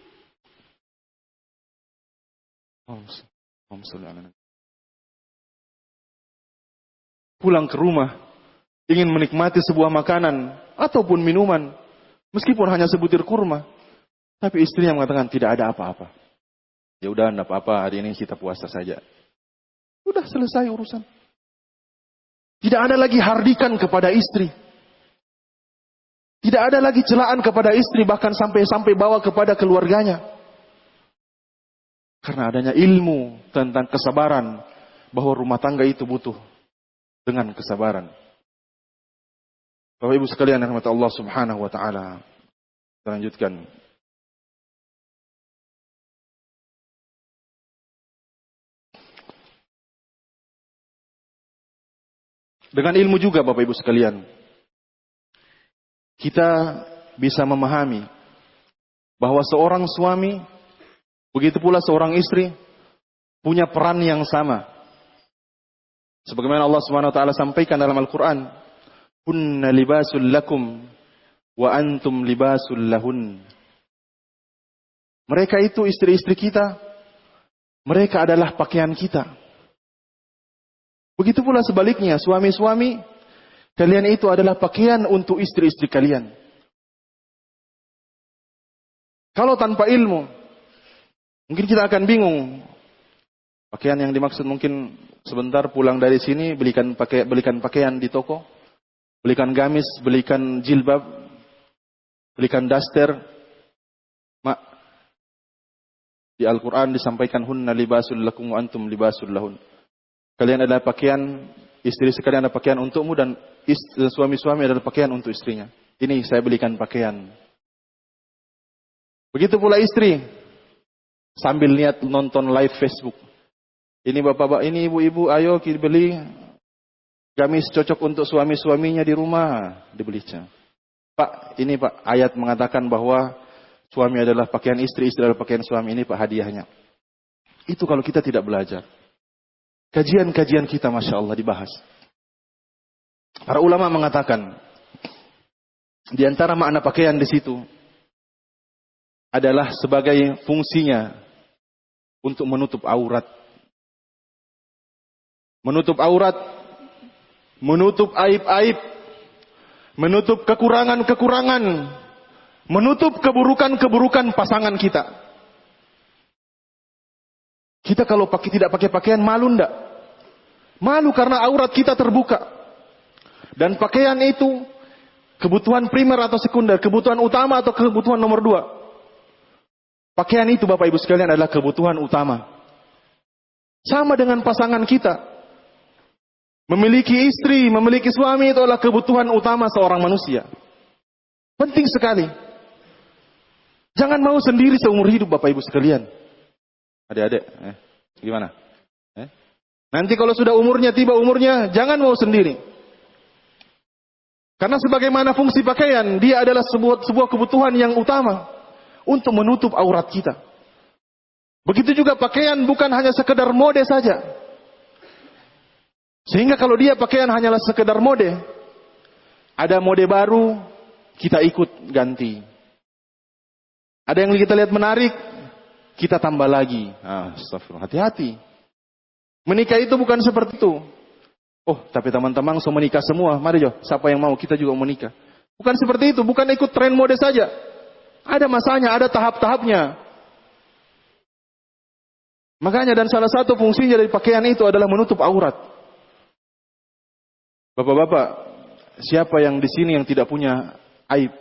Pulang ke rumah, ingin menikmati sebuah makanan ataupun minuman, meskipun hanya sebutir kurma, tapi istrinya mengatakan tidak ada apa-apa. Ya udah, enggak apa-apa, hari ini kita puasa saja. Udah selesai urusan. Tidak ada lagi hardikan kepada istri. Tidak ada lagi celaan kepada istri, bahkan sampai bawa kepada keluarganya. Karena adanya ilmu tentang kesabaran, bahwa rumah tangga itu butuh dengan kesabaran. Bapak Ibu sekalian yang dirahmati Allah Subhanahu wa taala. Kita lanjutkan. Dengan ilmu juga Bapak Ibu sekalian, kita bisa memahami bahwa seorang suami, begitu pula seorang istri, punya peran yang sama. Sebagaimana Allah Subhanahu wa taala sampaikan dalam Al-Qur'an, "Hunna libasul lakum wa antum libasul lahun." Mereka itu istri-istri kita, mereka adalah pakaian kita. Begitu pula sebaliknya, suami-suami, kalian itu adalah pakaian untuk istri-istri kalian. Kalau tanpa ilmu, mungkin kita akan bingung. Pakaian yang dimaksud mungkin sebentar pulang dari sini belikan pakaian di toko, belikan gamis, belikan jilbab, belikan daster. Di Al-Qur'an disampaikan hunna libasul lakum wa antum libasul lahun. Kalian adalah pakaian, istri sekalian adalah pakaian untukmu dan suami-suami adalah pakaian untuk istrinya. Ini saya belikan pakaian. Begitu pula istri, sambil lihat nonton live Facebook. Ini bapak-bapak, ini ibu-ibu, ayo kita beli gamis cocok untuk suami-suaminya di rumah, dibelinya. Pak, ini Pak, ayat mengatakan bahwa suami adalah pakaian istri, istri adalah pakaian suami, ini Pak hadiahnya. Itu kalau kita tidak belajar. Kajian-kajian kita Masya Allah dibahas. Para ulama mengatakan, di antara makna pakaian di situ adalah sebagai fungsinya untuk menutup aurat. Menutup aurat, menutup aib-aib, menutup kekurangan-kekurangan, menutup keburukan-keburukan pasangan kita. Kita kalau tidak pakai pakaian malu ndak? Malu karena aurat kita terbuka. Dan pakaian itu kebutuhan primer atau sekunder, kebutuhan utama atau kebutuhan nomor 2. Pakaian itu Bapak Ibu sekalian adalah kebutuhan utama. Sama dengan pasangan kita. Memiliki istri, memiliki suami itu adalah kebutuhan utama seorang manusia. Penting sekali. Jangan mau sendiri seumur hidup Bapak Ibu sekalian. Adik-adik, gimana? Nanti kalau sudah tiba umurnya, jangan mau sendiri. Karena sebagaimana fungsi pakaian, dia adalah sebuah kebutuhan yang utama untuk menutup aurat kita. Begitu juga pakaian bukan hanya sekedar mode saja. Sehingga kalau dia pakaian hanyalah sekedar mode, ada mode baru, kita ikut ganti. Ada yang kita lihat menarik, kita tambah lagi. Astagfirullah, hati-hati. Menikah itu bukan seperti itu. Oh, tapi teman-teman semua menikah semua. Mari Jo, siapa yang mau, kita juga mau menikah. Bukan seperti itu, bukan ikut tren mode saja. Ada masanya, ada tahap-tahapnya. Makanya dan salah satu fungsinya dari pakaian itu adalah menutup aurat. Bapak-bapak, siapa yang di sini yang tidak punya aib?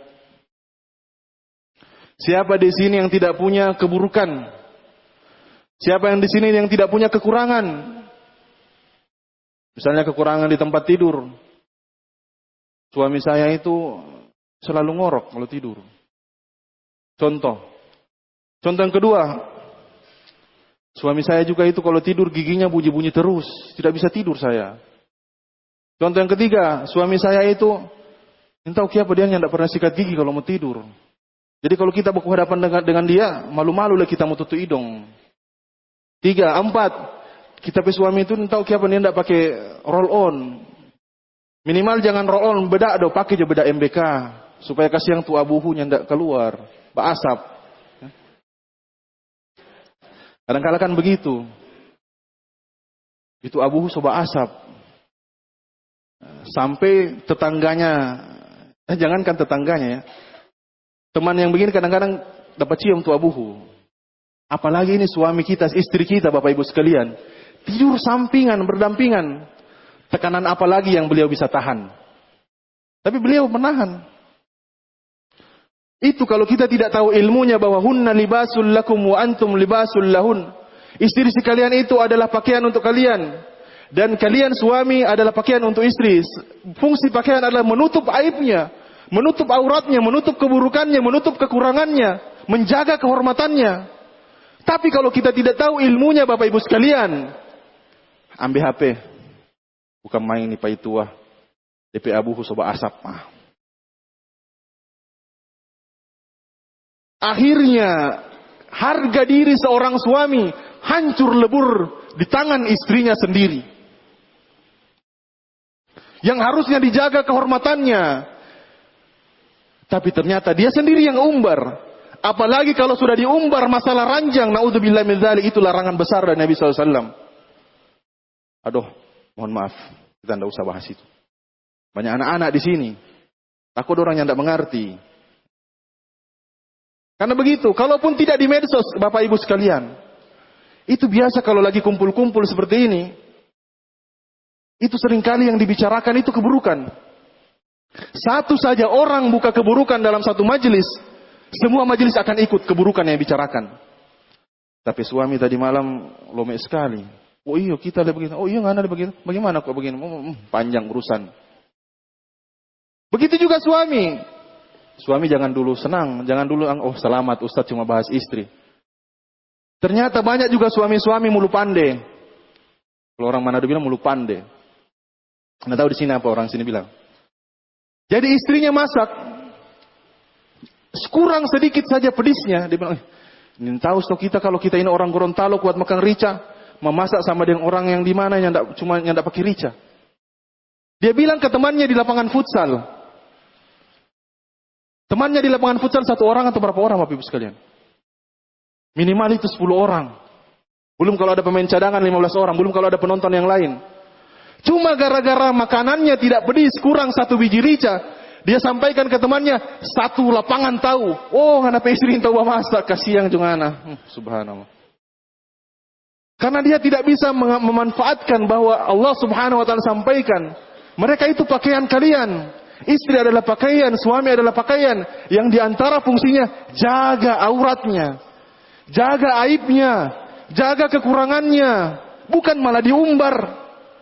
Siapa di sini yang tidak punya keburukan? Siapa yang di sini yang tidak punya kekurangan? Misalnya kekurangan di tempat tidur. Suami saya itu selalu ngorok kalau tidur. Contoh yang kedua, Suami saya juga itu kalau tidur giginya bunyi-bunyi terus. Tidak bisa tidur saya. Contoh yang ketiga, suami saya itu, entah apa dia yang tidak pernah sikat gigi kalau mau tidur. Jadi kalau kita berhadapan dengan dia, malu-malu lah kita mau tutup hidung. 3, 4, kita pe suami itu entah apa dia tidak pakai roll on. Minimal jangan roll on bedak do, pakai je bedak MBK supaya kasih yang tua buhunya tidak keluar, berasap. Kadang-kadang kan begitu. Itu abuhu soba asap. Sampai tetangganya, jangankan tetangganya ya. Teman yang begini kadang-kadang dapat cium tua buhu. Apalagi ini suami kita, istri kita, Bapak Ibu sekalian. Tidur sampingan, berdampingan. Tekanan apa lagi yang beliau bisa tahan? Tapi beliau menahan. Itu kalau kita tidak tahu ilmunya bahwa hunna libasul lakum wa antum libasul lahun. Istri sekalian itu adalah pakaian untuk kalian. Dan kalian suami adalah pakaian untuk istri. Fungsi pakaian adalah menutup aibnya, menutup auratnya, menutup keburukannya, menutup kekurangannya, menjaga kehormatannya. Tapi kalau kita tidak tahu ilmunya Bapak Ibu sekalian, ambil HP. Bukan main nih Pak Ituah. DP abuhu soba asap. Akhirnya harga diri seorang suami hancur lebur di tangan istrinya sendiri. Yang harusnya dijaga kehormatannya. Tapi ternyata dia sendiri yang umbar. Apalagi kalau sudah diumbar masalah ranjang, naudzubillah min dzalik, itu larangan besar dari Nabi SAW. Aduh, mohon maaf, kita tidak usah bahas itu. Banyak anak-anak di sini. Takut orang yang tidak mengerti. Karena begitu, kalaupun tidak di medsos, Bapak Ibu sekalian, itu biasa kalau lagi kumpul-kumpul seperti ini, itu seringkali yang dibicarakan itu keburukan. Satu saja orang buka keburukan dalam satu majelis, semua majelis akan ikut keburukan yang dibicarakan. Tapi suami tadi malam lome sekali. Oh iya kita ada begini. Oh iya nggak ada begini. Bagaimana kok begini? Panjang urusan. Begitu juga suami. Suami jangan dulu senang, jangan dulu oh selamat Ustaz cuma bahas istri. Ternyata banyak juga suami-suami mulu pandai. Kalau orang Manado bilang mulu pandai. Nggak tahu di sini apa orang sini bilang. Jadi istrinya masak, kurang sedikit saja pedisnya. Dia bilang, ini tahu stok kita kalau kita ini orang Gorontalo kuat makan rica, memasak sama dengan orang yang di mana yang ndak pakai rica. Dia bilang ke temannya di lapangan futsal. Temannya di lapangan futsal 1 orang atau berapa orang Bapak Ibu sekalian? Minimal itu 10 orang. Belum kalau ada pemain cadangan 15 orang, belum kalau ada penonton yang lain. Cuma gara-gara makanannya tidak pedis, kurang 1 biji rica, dia sampaikan ke temannya, 1 lapangan tahu. Oh, ngana istri tahu masak, kasihan jungana. Subhanallah. Karena dia tidak bisa memanfaatkan bahwa Allah Subhanahu wa taala sampaikan, mereka itu pakaian kalian. Istri adalah pakaian, suami adalah pakaian, yang diantara fungsinya jaga auratnya, jaga aibnya, jaga kekurangannya, bukan malah diumbar.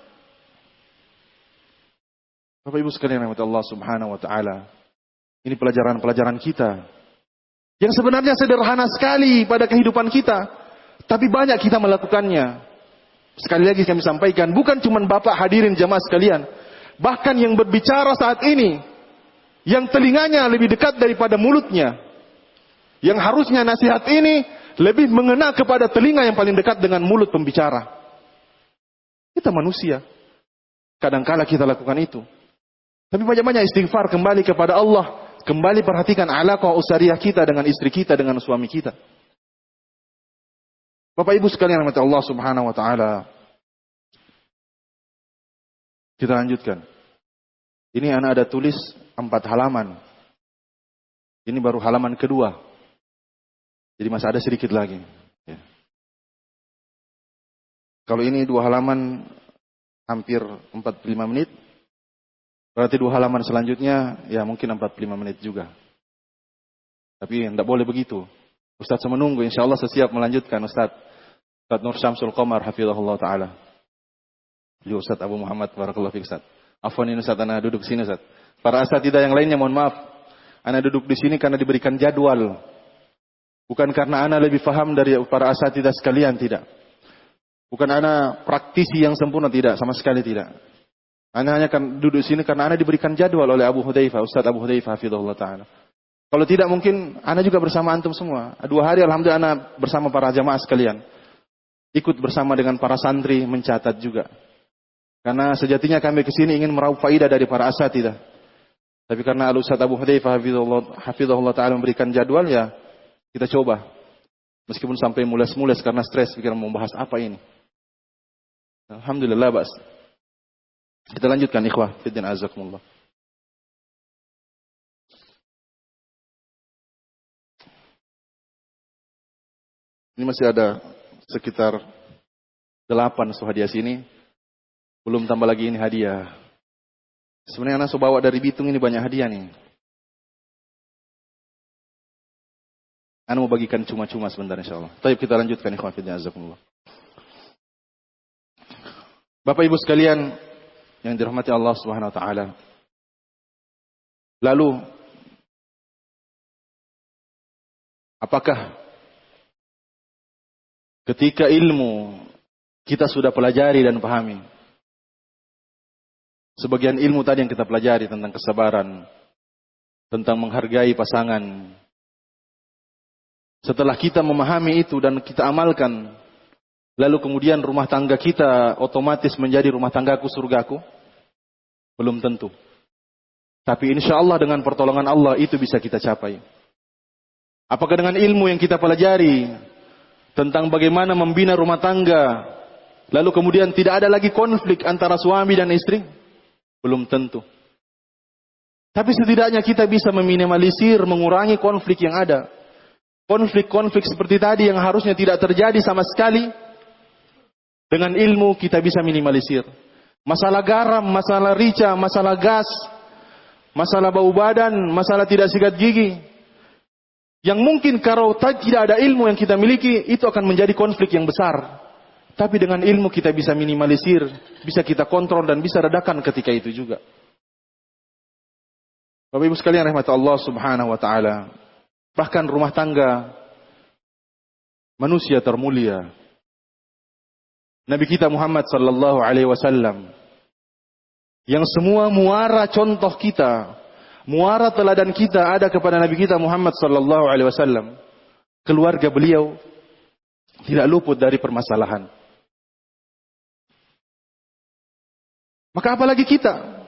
Bapak Ibu sekalian rahmat Allah Subhanahu wa taala. Ini pelajaran-pelajaran kita yang sebenarnya sederhana sekali pada kehidupan kita, tapi banyak kita melakukannya. Sekali lagi kami sampaikan, bukan cuma Bapak hadirin jamaah sekalian, bahkan yang berbicara saat ini, yang telinganya lebih dekat daripada mulutnya, yang harusnya nasihat ini lebih mengena kepada telinga yang paling dekat dengan mulut pembicara. Kita manusia, kadangkala kita lakukan itu. Tapi banyak-banyak istighfar, kembali kepada Allah, kembali perhatikan alaqah usariyah kita dengan istri kita, dengan suami kita. Bapak Ibu sekalian rahmat Allah Subhanahu wa taala. Kita lanjutkan. Ini anak ada tulis 4 halaman. Ini baru halaman kedua. Jadi masih ada sedikit lagi. Ya. Kalau ini 2 halaman hampir 45 menit. Berarti 2 halaman selanjutnya ya mungkin 45 menit juga. Tapi tidak boleh begitu. Ustaz menunggu, insyaallah saya siap melanjutkan Ustaz Nur Syamsul Qamar hafizahullah taala. Yo Ustaz Abu Muhammad barakallahu fiik Ustaz. Afwan ini Ustaz, ana duduk sini Ustaz. Para asatidzah yang lainnya mohon maaf. Ana duduk di sini karena diberikan jadwal. Bukan karena ana lebih paham dari para asatidzah sekalian, tidak. Bukan ana praktisi yang sempurna, tidak, sama sekali tidak. Ana hanya kan duduk sini karena ana diberikan jadwal oleh Abu Hudzaifah, Ustaz Abu Hudzaifah hafizahullah taala. Kalau tidak mungkin ana juga bersama antum semua. 2 hari alhamdulillah ana bersama para jamaah sekalian. Ikut bersama dengan para santri mencatat juga. Karena sejatinya kami ke sini ingin meraup faidah dari para asatidzah. Tapi karena Al-Ustaz Abu Hudzaifah hafizahullah taala memberikan jadwal, ya kita coba. Meskipun sampai mules-mules karena stres pikir mau bahas apa ini. Alhamdulillah, Bas. Kita lanjutkan ikhwah fillah azakumullah. Ini masih ada sekitar 8 hadiah sini. Belum tambah lagi ini hadiah. Sebenarnya anak bawa dari Bitung ini banyak hadiah nih. Anak mau bagikan cuma-cuma sebentar insyaallah. Baik, kita lanjutkan ikhwan fillah azakumullah. Bapak Ibu sekalian yang dirahmati Allah Subhanahu wa taala. Lalu apakah ketika ilmu kita sudah pelajari dan pahami, sebagian ilmu tadi yang kita pelajari tentang kesabaran, tentang menghargai pasangan. Setelah kita memahami itu dan kita amalkan, lalu kemudian rumah tangga kita otomatis menjadi rumah tanggaku surgaku? Belum tentu. Tapi insya Allah dengan pertolongan Allah itu bisa kita capai. Apakah dengan ilmu yang kita pelajari tentang bagaimana membina rumah tangga, lalu kemudian tidak ada lagi konflik antara suami dan istri? Belum tentu. Tapi setidaknya kita bisa meminimalisir, mengurangi konflik yang ada. Konflik-konflik seperti tadi yang harusnya tidak terjadi sama sekali, dengan ilmu kita bisa minimalisir. Masalah garam, masalah rica, masalah gas, masalah bau badan, masalah tidak sikat gigi. Yang mungkin kalau tidak ada ilmu yang kita miliki, itu akan menjadi konflik yang besar. Tapi dengan ilmu kita bisa minimalisir, bisa kita kontrol dan bisa redakan ketika itu juga. Bapak Ibu sekalian rahmat Allah Subhanahu wa taala. Bahkan rumah tangga manusia termulia, Nabi kita Muhammad sallallahu alaihi wasallam, yang semua muara contoh kita, muara teladan kita ada kepada Nabi kita Muhammad sallallahu alaihi wasallam. Keluarga beliau tidak luput dari permasalahan. Maka apalagi kita.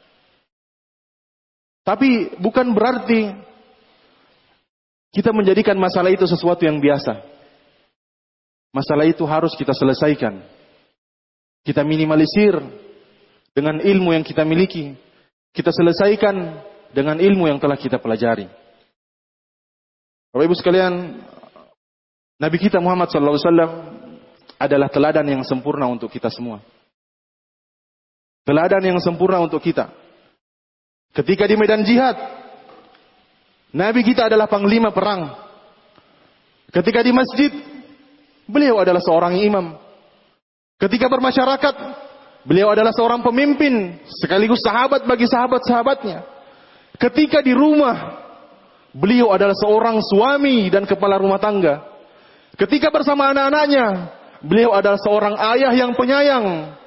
Tapi bukan berarti kita menjadikan masalah itu sesuatu yang biasa. Masalah itu harus kita selesaikan. Kita minimalisir dengan ilmu yang kita miliki. Kita selesaikan dengan ilmu yang telah kita pelajari. Bapak Ibu sekalian, Nabi kita Muhammad SAW adalah teladan yang sempurna untuk kita semua. Teladan yang sempurna untuk kita. Ketika di medan jihad, Nabi kita adalah panglima perang. Ketika di masjid, beliau adalah seorang imam. Ketika bermasyarakat, beliau adalah seorang pemimpin, sekaligus sahabat bagi sahabat-sahabatnya. Ketika di rumah, beliau adalah seorang suami dan kepala rumah tangga. Ketika bersama anak-anaknya, beliau adalah seorang ayah yang penyayang.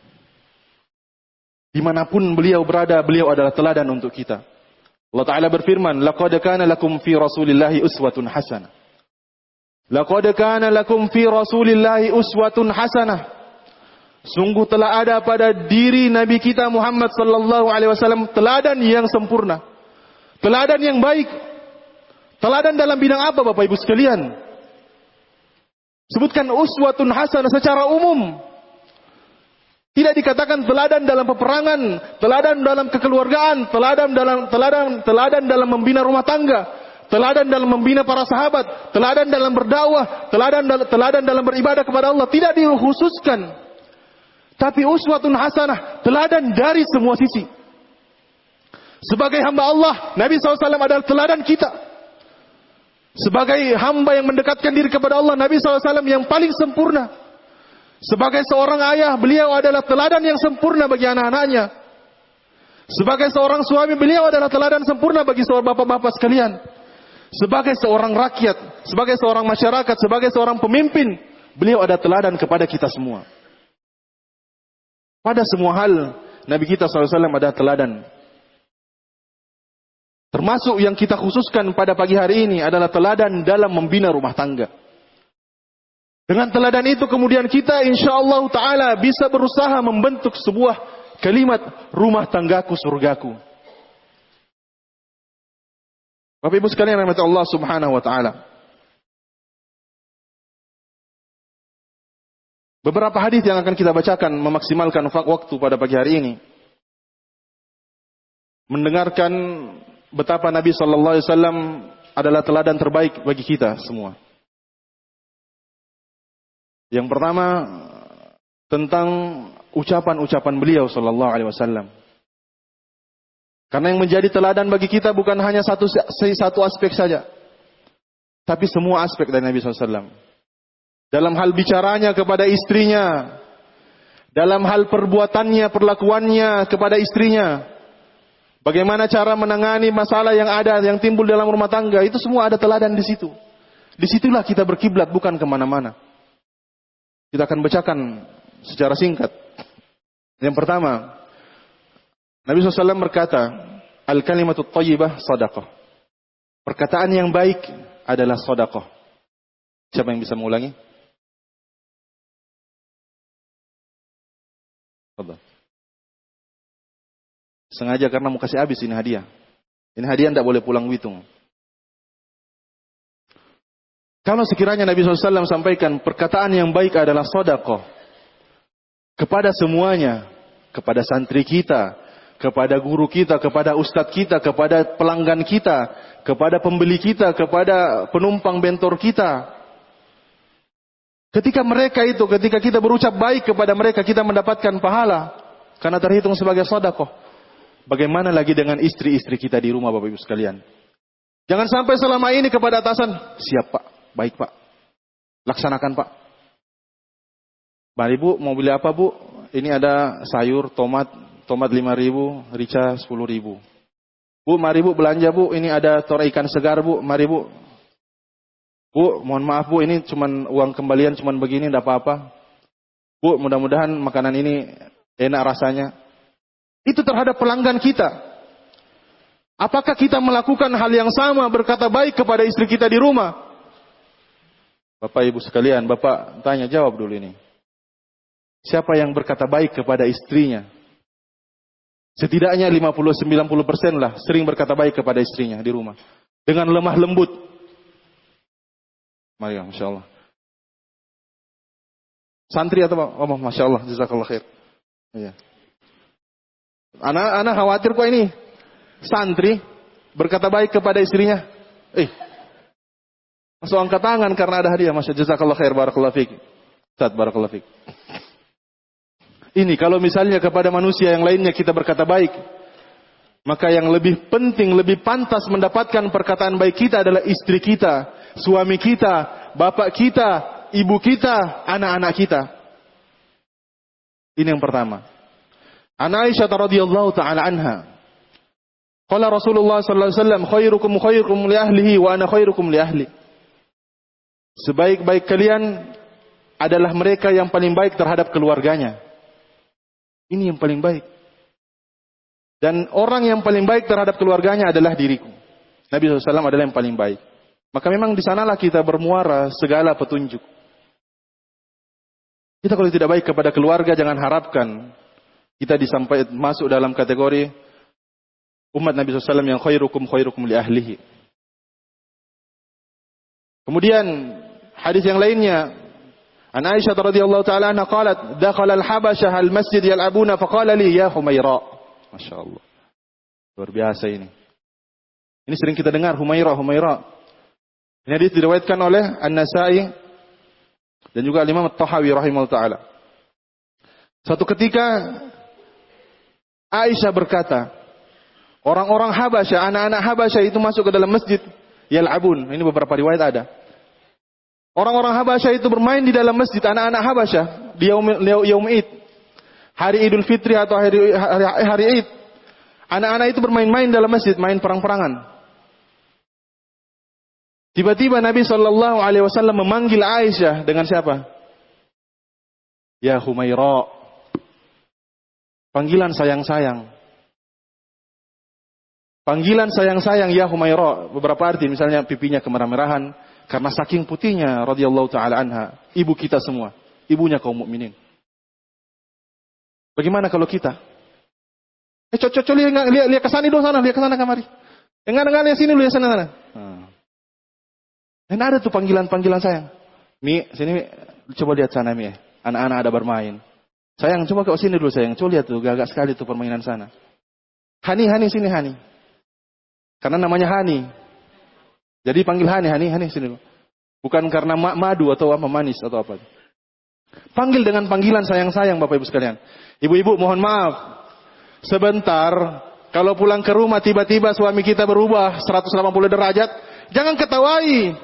Dimanapun beliau berada, beliau adalah teladan untuk kita. Allah Ta'ala berfirman, laqad kana lakum fi rasulillahi uswatun hasanah. Laqad kana lakum fi rasulillahi uswatun hasanah. Sungguh telah ada pada diri Nabi kita Muhammad sallallahu alaihi wasallam teladan yang sempurna. Teladan yang baik. Teladan dalam bidang apa Bapak Ibu sekalian? Sebutkan uswatun hasanah secara umum. Tidak dikatakan teladan dalam peperangan, teladan dalam kekeluargaan, teladan dalam membina rumah tangga, teladan dalam membina para sahabat, teladan dalam berdakwah, teladan dalam beribadah kepada Allah. Tidak dikhususkan. Tapi uswatun hasanah, teladan dari semua sisi. Sebagai hamba Allah, Nabi SAW adalah teladan kita. Sebagai hamba yang mendekatkan diri kepada Allah, Nabi SAW yang paling sempurna. Sebagai seorang ayah, beliau adalah teladan yang sempurna bagi anak-anaknya. Sebagai seorang suami, beliau adalah teladan sempurna bagi seorang bapak-bapak sekalian. Sebagai seorang rakyat, sebagai seorang masyarakat, sebagai seorang pemimpin, beliau ada teladan kepada kita semua. Pada semua hal, Nabi kita SAW ada teladan. Termasuk yang kita khususkan pada pagi hari ini adalah teladan dalam membina rumah tangga. Dengan teladan itu kemudian kita insyaallah ta'ala bisa berusaha membentuk sebuah kalimat rumah tanggaku surgaku. Bapak Ibu sekalian rahmat Allah Subhanahu wa taala. Beberapa hadis yang akan kita bacakan memaksimalkan waktu pada pagi hari ini. Mendengarkan betapa Nabi sallallahu alaihi wasallam adalah teladan terbaik bagi kita semua. Yang pertama tentang ucapan-ucapan beliau sallallahu alaihi wasallam. Karena yang menjadi teladan bagi kita bukan hanya satu aspek saja, tapi semua aspek dari Nabi SAW. Dalam hal bicaranya kepada istrinya, dalam hal perbuatannya, perlakuannya kepada istrinya, bagaimana cara menangani masalah yang ada, yang timbul dalam rumah tangga, itu semua ada teladan di situ. Disitulah kita berkiblat, bukan kemana-mana. Kita akan bacakan secara singkat. Yang pertama, Nabi SAW berkata, Al-kalimatut thayyibah sadaqah. Perkataan yang baik adalah sedekah. Siapa yang bisa mengulangi? Fadhal. Sengaja karena mau kasih habis ini hadiah. Ini hadiah tidak boleh pulang witung. Kalau sekiranya Nabi SAW sampaikan perkataan yang baik adalah sedekah kepada semuanya, kepada santri kita, kepada guru kita, kepada ustadz kita, kepada pelanggan kita, kepada pembeli kita, kepada penumpang bentor kita. Ketika kita berucap baik kepada mereka, kita mendapatkan pahala karena terhitung sebagai sedekah. Bagaimana lagi dengan istri-istri kita di rumah, Bapak Ibu sekalian? Jangan sampai selama ini kepada atasan, siap Pak, baik Pak, laksanakan Pak. Mari Bu, mau beli apa Bu? Ini ada sayur, tomat 5.000, rica 10.000. Bu, mari Bu belanja Bu, ini ada tor ikan segar Bu, mari Bu. Bu, mohon maaf Bu, ini cuman uang kembalian cuman begini, enggak apa-apa. Bu, mudah-mudahan makanan ini enak rasanya. Itu terhadap pelanggan kita. Apakah kita melakukan hal yang sama, berkata baik kepada istri kita di rumah? Bapak Ibu sekalian, Bapak tanya jawab dulu ini. Siapa yang berkata baik kepada istrinya? Setidaknya 50-90% lah sering berkata baik kepada istrinya di rumah. Dengan lemah lembut. Mari ya, Masya Allah. Santri atau apa? Masya Allah, jazakallah khair. Iya. Anak khawatir kok ini. Santri berkata baik kepada istrinya. Masuk angkat tangan karena ada hadiah. Masya Allah, jazakallah khair, barakallahu fiik. Ustaz, barakallahu fiik. Ini kalau misalnya kepada manusia yang lainnya kita berkata baik, maka yang lebih penting, lebih pantas mendapatkan perkataan baik kita adalah istri kita, suami kita, bapak kita, ibu kita, anak-anak kita. Ini yang pertama. An Aisyah radhiyallahu taala anha, qala Rasulullah sallallahu alaihi wasallam, khairukum li ahlihi wa ana khairukum li ahli. Sebaik-baik kalian adalah mereka yang paling baik terhadap keluarganya. Ini yang paling baik. Dan orang yang paling baik terhadap keluarganya adalah diriku. Nabi SAW adalah yang paling baik. Maka memang di sanalah kita bermuara segala petunjuk. Kita kalau tidak baik kepada keluarga, jangan harapkan kita masuk dalam kategori umat Nabi SAW yang khairukum li ahlihi. Kemudian hadis yang lainnya, An Aisyah radhiyallahu taala anha qalat, dakhala al-habasyah al-masjid yal'abuna faqala li ya Humaira. Masyaallah. Luar biasa ini. Ini sering kita dengar Humaira. Ini hadis diriwayatkan oleh An-Nasa'i dan juga Imam At-Tahawi rahimahullah taala. Suatu ketika Aisyah berkata, orang-orang Habasyah, anak-anak Habasyah itu masuk ke dalam masjid yal'abun. Ini beberapa riwayat ada. Orang-orang Habasyah itu bermain di dalam masjid, anak-anak Habasyah di Yaum Id, hari Idul Fitri atau hari Id. Anak-anak itu bermain-main dalam masjid, main perang-perangan. Tiba-tiba Nabi SAW memanggil Aisyah dengan siapa? Ya Humaira. Panggilan sayang-sayang. Panggilan sayang-sayang ya Humaira. Beberapa arti, misalnya pipinya kemerah-merahan karena saking putihnya radhiyallahu taala anha. Ibu kita semua, ibunya kaum mukminin. Bagaimana kalau kita? Lihat ke sana dulu sana, lihat ke sana kamari. Enggak sini lu ya sana. Dan ada tuh panggilan sayang. Mi, sini Mi. Coba lihat sana Mi. Anak-anak ada bermain. Sayang, coba kau sini dulu sayang. Coba lihat tuh, gagak sekali tuh permainan sana. Hani sini Hani. Karena namanya Hani. Jadi panggil Hani sini dulu. Bukan karena madu atau apa manis atau apa. Panggil dengan panggilan sayang-sayang Bapak Ibu sekalian. Ibu-ibu mohon maaf. Sebentar, kalau pulang ke rumah tiba-tiba suami kita berubah 180 derajat, jangan ketawai.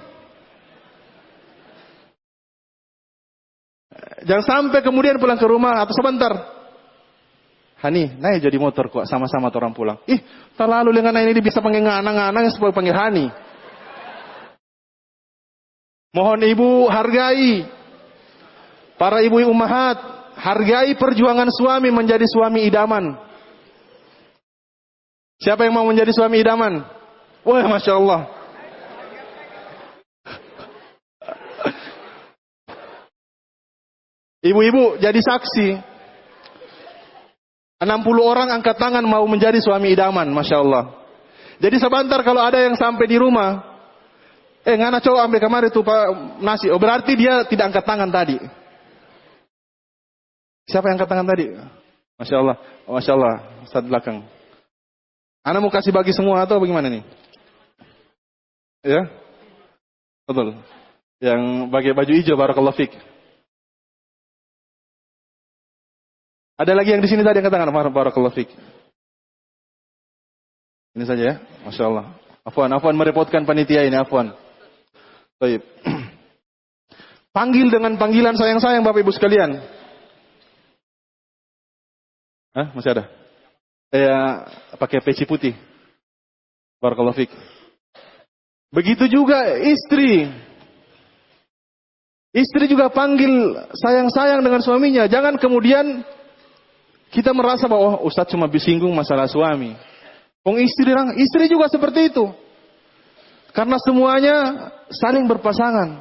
Jangan sampai kemudian pulang ke rumah atau sebentar. Hani, naik jadi motor kok sama-sama orang pulang. Terlalu dengan ini bisa panggil ngana-ngana supaya panggil Hani. Mohon ibu hargai. Para ibu ummahat, hargai perjuangan suami menjadi suami idaman. Siapa yang mau menjadi suami idaman? Wah, Masya Allah. Ibu-ibu jadi saksi. 60 orang angkat tangan mau menjadi suami idaman, Masya Allah. Jadi sebentar kalau ada yang sampai di rumah, ngana cowok ambil kamar itu Pak nasi. Oh berarti dia tidak angkat tangan tadi. Siapa yang angkat tangan tadi? Masya Allah, Masya Allah. Ustaz belakang. Anda mau kasih bagi semua atau bagaimana nih? Ya, betul. Yang bagi baju hijau, barakallahu fik. Ada lagi yang di sini tadi yang katakan barakallahu fik. Ini saja ya, Masya Allah. Afwan merepotkan panitia ini, afwan. Baik. Panggil dengan panggilan sayang-sayang Bapak Ibu sekalian. Masih ada? Pakai peci putih. Barakallahu fik. Begitu juga istri. Istri juga panggil sayang-sayang dengan suaminya. Jangan kemudian kita merasa bahwa Ustaz cuma bisinggung masalah suami. Istri juga seperti itu. Karena semuanya saling berpasangan.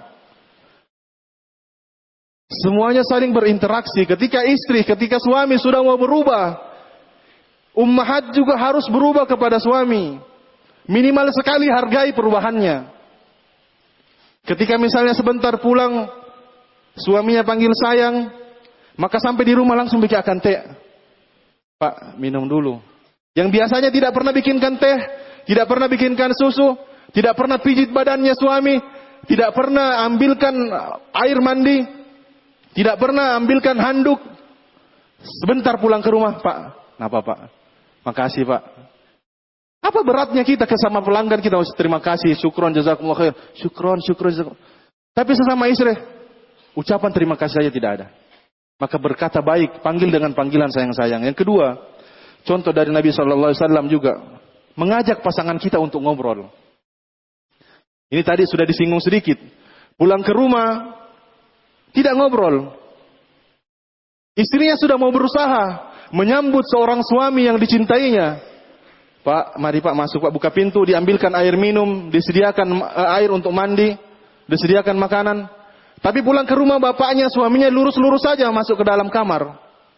Semuanya saling berinteraksi. Ketika suami sudah mau berubah, ummahat juga harus berubah kepada suami. Minimal sekali hargai perubahannya. Ketika misalnya sebentar pulang, suaminya panggil sayang, maka sampai di rumah langsung bikinkan teh. Pak, minum dulu. Yang biasanya tidak pernah bikinkan teh, tidak pernah bikinkan susu, tidak pernah pijit badannya suami, tidak pernah ambilkan air mandi, tidak pernah ambilkan handuk. Sebentar pulang ke rumah, Pak. Kenapa Pak? Makasih Pak. Apa beratnya kita ke sama pelanggan kita harus terima kasih, syukron jazakumullah khair, syukron jazakumullah. Tapi sesama istri, ucapan terima kasih saja tidak ada. Maka berkata baik, panggil dengan panggilan sayang-sayang. Yang kedua, contoh dari Nabi SAW juga mengajak pasangan kita untuk ngobrol. Ini tadi sudah disinggung sedikit. Pulang ke rumah tidak ngobrol. Istrinya sudah mau berusaha menyambut seorang suami yang dicintainya. Pak, mari Pak masuk Pak, buka pintu, diambilkan air minum, disediakan air untuk mandi, disediakan makanan. Tapi pulang ke rumah bapaknya, suaminya lurus-lurus saja masuk ke dalam kamar.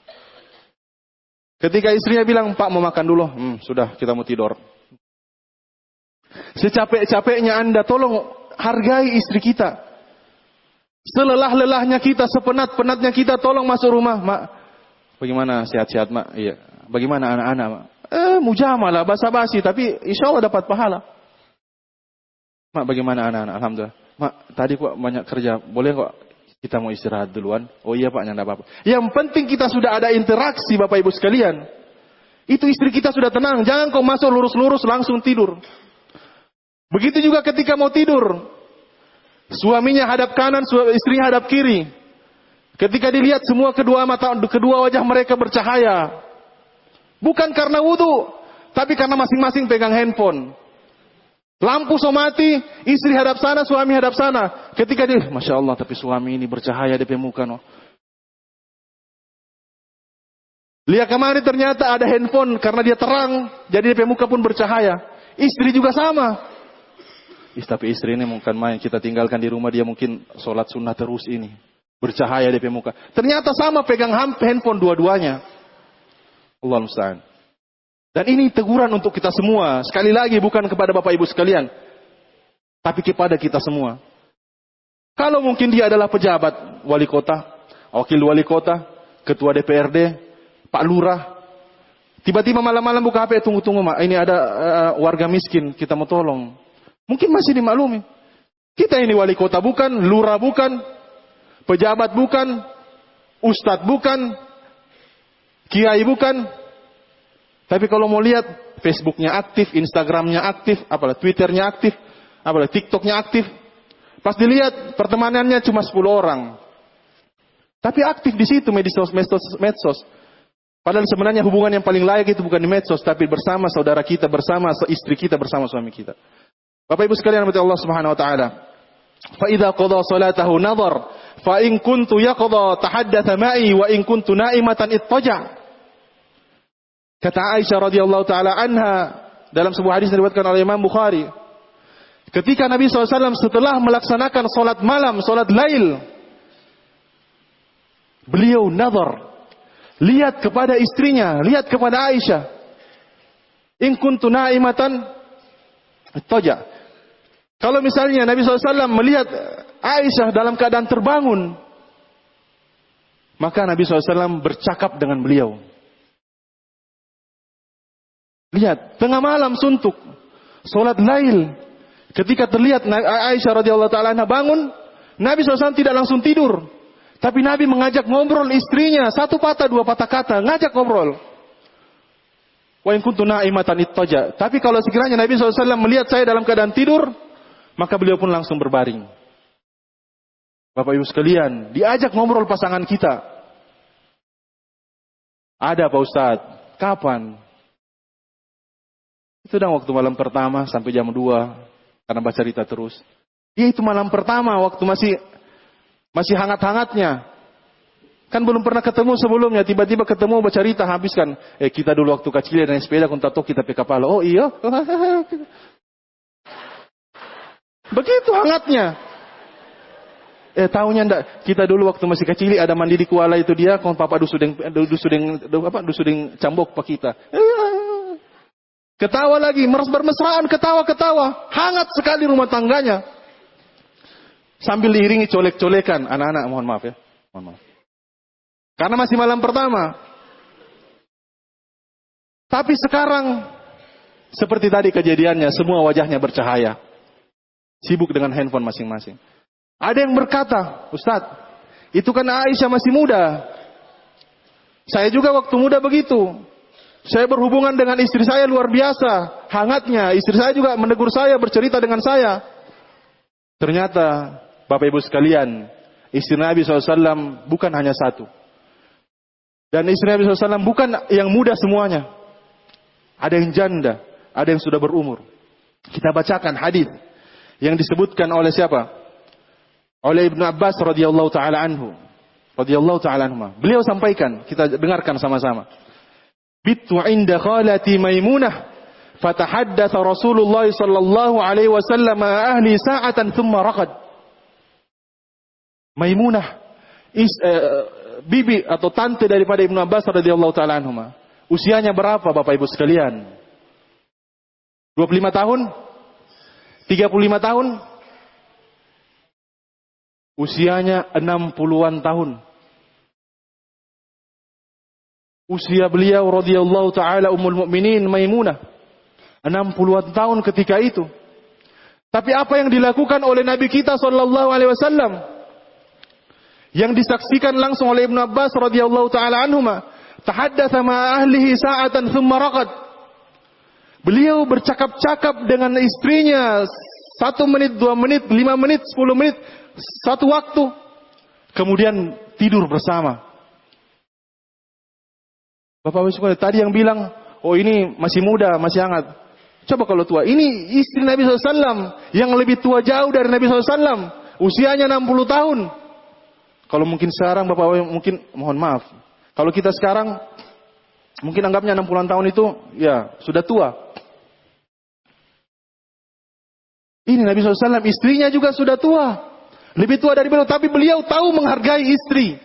Ketika istrinya bilang, Pak mau makan dulu. Sudah, kita mau tidur. Secapek-capeknya Anda, tolong hargai istri kita. Selelah-lelahnya kita, sepenat-penatnya kita, tolong masuk rumah. Mak, bagaimana sehat-sehat Mak? Iya. Bagaimana anak-anak Mak? Mujamalah, basa-basi, tapi insya Allah dapat pahala. Mak, bagaimana anak-anak? Alhamdulillah. Mak, tadi kok banyak kerja, boleh kok kita mau istirahat duluan? Oh iya Pak, enggak apa-apa. Yang penting kita sudah ada interaksi Bapak Ibu sekalian. Itu istri kita sudah tenang, jangan kok masuk lurus-lurus langsung tidur. Begitu juga ketika mau tidur. Suaminya hadap kanan, istrinya hadap kiri. Ketika dilihat semua kedua wajah mereka bercahaya. Bukan karena wudu, tapi karena masing-masing pegang handphone. Lampu mati, istri hadap sana, suami hadap sana. Ketika dia, Masya Allah, tapi suami ini bercahaya di muka. No. Lihat kemari ternyata ada handphone karena dia terang, jadi DP muka pun bercahaya. Istri juga sama. Tapi istri ini bukan main, kita tinggalkan di rumah dia mungkin sholat sunnah terus ini. Bercahaya DP muka. Ternyata sama pegang handphone dua-duanya. Allah musta'an. Dan ini teguran untuk kita semua. Sekali lagi bukan kepada Bapak Ibu sekalian, tapi kepada kita semua. Kalau mungkin dia adalah pejabat, wali kota, wakil wali kota, ketua DPRD, Pak Lurah, tiba-tiba malam-malam buka HP, tunggu-tunggu mak, ini ada warga miskin, kita mau tolong. Mungkin masih dimaklumi. Kita ini wali kota bukan, lurah bukan, pejabat bukan, ustadz bukan, kiai bukan. Tapi kalau mau lihat, Facebooknya aktif, Instagramnya aktif, apalagi Twitternya aktif, apalagi TikToknya aktif. Pas dilihat pertemanannya cuma 10 orang. Tapi aktif di situ medsos. Padahal sebenarnya hubungan yang paling layak itu bukan di medsos, tapi bersama saudara kita, bersama istri kita, bersama suami kita. Bapak Ibu sekalian, rahmati Allah Subhanahu wa taala. Fa idza qada salatahu nadhar, fa in kuntu yaqda tahaddatha ma'i wa in kuntu na'imatan ittaja'. Kata Aisyah radhiyallahu taala anha dalam sebuah hadis yang diriwayatkan oleh Imam Bukhari. Ketika Nabi SAW setelah melaksanakan solat malam, solat lail, beliau nazar, lihat kepada istrinya, lihat kepada Aisyah. In kuntu na'imatan ittaja. Kalau misalnya Nabi SAW melihat Aisyah dalam keadaan terbangun, maka Nabi SAW bercakap dengan beliau. Lihat, tengah malam suntuk, solat lail. Ketika terlihat Aisyah radhiyallahu taala bangun, Nabi SAW tidak langsung tidur, tapi Nabi mengajak ngobrol istrinya, satu patah dua patah kata, ngajak ngobrol. Wa in kuntu na'imatan ittaja. Tapi kalau sekiranya Nabi SAW melihat saya dalam keadaan tidur, maka beliau pun langsung berbaring. Bapak Ibu sekalian, diajak ngobrol pasangan kita. Ada Pak Ustadz, kapan? Itu dah waktu malam pertama sampai jam 2. Karena baca cerita terus. Dia itu malam pertama waktu masih hangat-hangatnya. Kan belum pernah ketemu sebelumnya. Tiba-tiba ketemu baca cerita habiskan. Kita dulu waktu kecil naik sepeda kun tato kita pakai kepala. Oh iya. Begitu hangatnya. Tahunya ndak. Kita dulu waktu masih kecil ada mandi di kuala itu dia. Kon papa dusudeng cambok pak kita. Ketawa lagi, bermesraan, ketawa-ketawa. Hangat sekali rumah tangganya. Sambil diiringi colek-colekan. Anak-anak, mohon maaf ya. Mohon maaf. Karena masih malam pertama. Tapi sekarang, seperti tadi kejadiannya, semua wajahnya bercahaya. Sibuk dengan handphone masing-masing. Ada yang berkata, Ustadz, itu kan Aisyah masih muda. Saya juga waktu muda begitu. Saya berhubungan dengan istri saya luar biasa, hangatnya. Istri saya juga menegur saya, bercerita dengan saya. Ternyata, Bapak Ibu sekalian, istri Nabi SAW bukan hanya satu. Dan istri Nabi SAW bukan yang muda semuanya. Ada yang janda, ada yang sudah berumur. Kita bacakan hadis yang disebutkan oleh siapa? Oleh Ibnu Abbas radhiyallahu taala anhu. Radhiyallahu taala anhu. Beliau sampaikan, kita dengarkan sama-sama. Bittu inda khalati Maimunah fatahaddatsa Rasulullah sallallahu alaihi wasallam ahli sa'atan thumma raqad. Maimunah bibi atau tante daripada Ibnu Abbas radhiyallahu taala anhuma. Usianya berapa Bapak Ibu sekalian? 25 tahun? 35 tahun? Usianya 60-an tahun. Usia beliau radhiyallahu taala ummul mukminin Maimunah 60-an tahun ketika itu. Tapi apa yang dilakukan oleh Nabi kita sallallahu alaihi wasallam yang disaksikan langsung oleh Ibnu Abbas radhiyallahu taala anhuma, tahaddatsa ma ahlihi sa'atan thumma raqad. Beliau bercakap-cakap dengan istrinya 1 menit, 2 menit, 5 menit, 10 menit, satu waktu. Kemudian tidur bersama. Bapak Ibu sekalian, tadi yang bilang, oh ini masih muda, masih hangat. Coba kalau tua. Ini istri Nabi SAW yang lebih tua jauh dari Nabi SAW. Usianya 60 tahun. Kalau mungkin sekarang Bapak mungkin mohon maaf. Kalau kita sekarang Mungkin anggapnya 60-an tahun itu, ya, sudah tua. Ini Nabi SAW, istrinya juga sudah tua. Lebih tua dari beliau, tapi beliau tahu menghargai istri.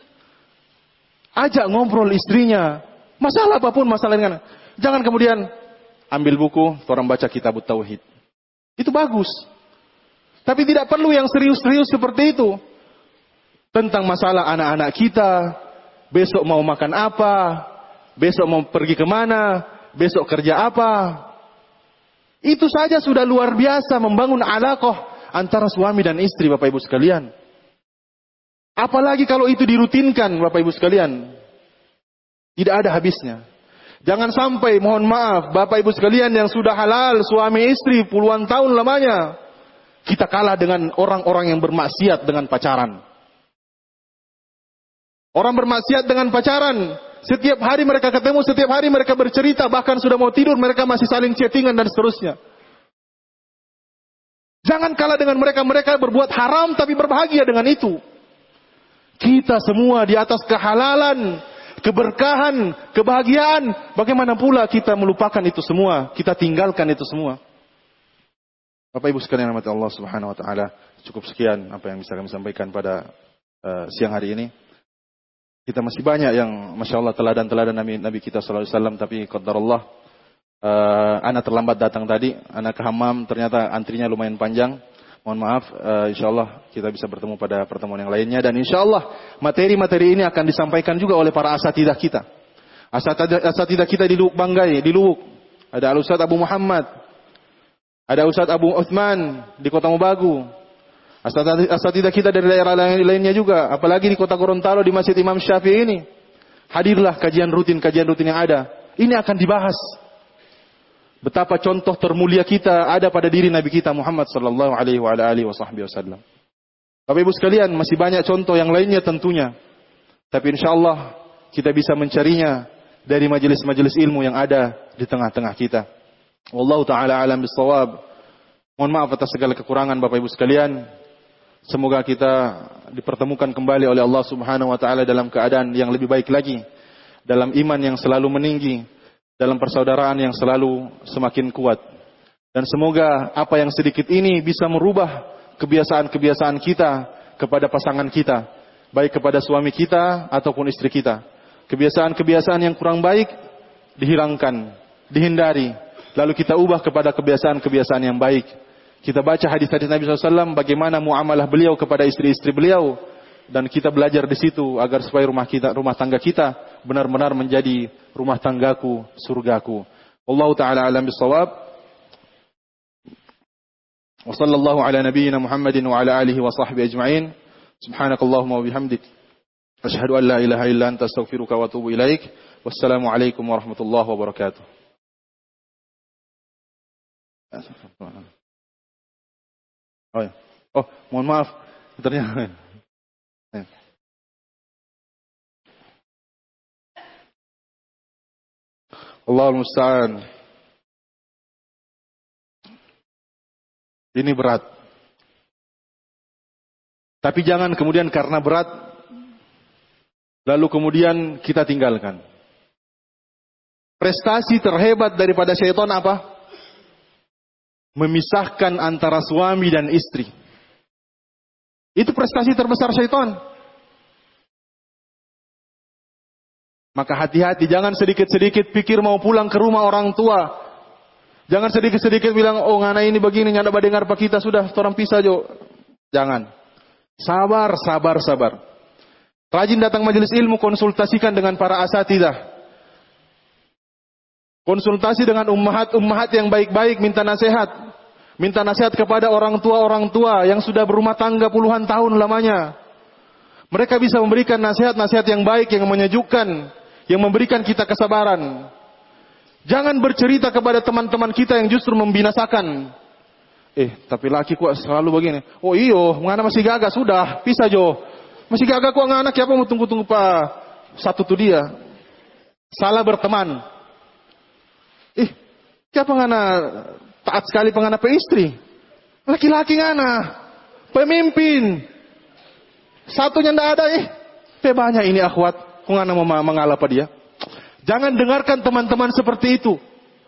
Ajak ngobrol istrinya. Masalah apapun, masalah dengan. Jangan kemudian ambil buku, orang baca kitab Tauhid. Itu bagus. Tapi tidak perlu yang serius-serius seperti itu. Tentang masalah anak-anak kita, besok mau makan apa, besok mau pergi kemana, besok kerja apa. Itu saja sudah luar biasa membangun alaqah antara suami dan istri, Bapak Ibu sekalian. Apalagi kalau itu dirutinkan, Bapak Ibu sekalian. Tidak ada habisnya. Jangan sampai, mohon maaf, Bapak Ibu sekalian yang sudah halal, suami istri puluhan tahun lamanya, kita kalah dengan orang-orang yang bermaksiat dengan pacaran. Orang bermaksiat dengan pacaran, setiap hari mereka ketemu, setiap hari mereka bercerita, bahkan sudah mau tidur mereka masih saling chattingan dan seterusnya. Jangan kalah dengan mereka, mereka berbuat haram tapi berbahagia dengan itu. Kita semua di atas kehalalan, keberkahan, kebahagiaan. Bagaimana pula kita melupakan itu semua? Kita tinggalkan itu semua. Bapak Ibu sekalian rahmati Allah Subhanahu wa taala, cukup sekian apa yang bisa kami sampaikan pada siang hari ini. Kita masih banyak yang Masya Allah teladan-teladan Nabi kita sallallahu alaihi wasallam, tapi qadarullah ana terlambat datang tadi, ana ke hammam, ternyata antrinya lumayan panjang. Mohon maaf, insyaallah kita bisa bertemu pada pertemuan yang lainnya, dan insyaallah materi-materi ini akan disampaikan juga oleh para asatidzah kita. Asatidzah kita di Lubuk Banggai, di Lubuk. Ada Al-Ustaz Abu Muhammad, ada Ustaz Abu Uthman di Kota Mobagu. Asatidzah kita dari daerah lainnya juga, apalagi di Kota Gorontalo di Masjid Imam Syafi'i ini. Hadirlah kajian rutin yang ada. Ini akan dibahas. Betapa contoh termulia kita ada pada diri Nabi kita Muhammad sallallahu alaihi wasallam. Bapak Ibu sekalian, masih banyak contoh yang lainnya tentunya. Tapi insyaallah kita bisa mencarinya dari majelis-majelis ilmu yang ada di tengah-tengah kita. Wallahu taala alam bisawab. Mohon maaf atas segala kekurangan Bapak Ibu sekalian. Semoga kita dipertemukan kembali oleh Allah Subhanahu wa taala dalam keadaan yang lebih baik lagi, dalam iman yang selalu meninggi, dalam persaudaraan yang selalu semakin kuat. Dan semoga apa yang sedikit ini bisa merubah kebiasaan-kebiasaan kita kepada pasangan kita, baik kepada suami kita ataupun istri kita. Kebiasaan-kebiasaan yang kurang baik dihilangkan, dihindari, lalu kita ubah kepada kebiasaan-kebiasaan yang baik. Kita baca hadis-hadis Nabi SAW, bagaimana muamalah beliau kepada istri-istri beliau, dan kita belajar di situ agar supaya rumah tangga kita benar-benar menjadi rumah tanggaku, surgaku. Wallahu taala alam bisawab. Wa sallallahu ala nabiyyina Muhammadin wa ala alihi wa sahbihi ajma'in. Subhanakallahumma wa bihamdik, asyhadu an la ilaha illa anta astaghfiruka wa atubu ilaik. Wassalamu alaikum warahmatullahi wabarakatuh. Mohon maaf. Ternyata. Allahul musta'an. Ini berat. Tapi jangan kemudian karena berat, lalu kemudian kita tinggalkan. Prestasi terhebat daripada syaitan apa? Memisahkan antara suami dan istri. Itu prestasi terbesar syaitan. Maka hati-hati, jangan sedikit-sedikit pikir mau pulang ke rumah orang tua. Jangan sedikit-sedikit bilang, oh ngana ini begini, nyanda badengar pak kita, sudah orang pisah jo. Jangan. Sabar. Rajin datang majelis ilmu, konsultasikan dengan para asatidzah. Konsultasi dengan ummahat yang baik-baik, minta nasihat. Minta nasihat kepada orang tua yang sudah berumah tangga puluhan tahun lamanya. Mereka bisa memberikan nasihat-nasihat yang baik, yang menyejukkan, yang memberikan kita kesabaran. Jangan bercerita kepada teman-teman kita yang justru membinasakan. Tapi laki kok selalu begini. Oh iyo, ngana masih gagah, sudah, pisah jo. Masih gagah kok ngana, siapa mau tunggu-tunggu pak. Satu tuh dia. Salah berteman. Siapa ngana taat sekali pengana pe istri. Laki-laki ngana. Pemimpin. Satunya ndak ada. Banyak ini akhwat. Kok ngana mau mengalah pada dia. Jangan dengarkan teman-teman seperti itu.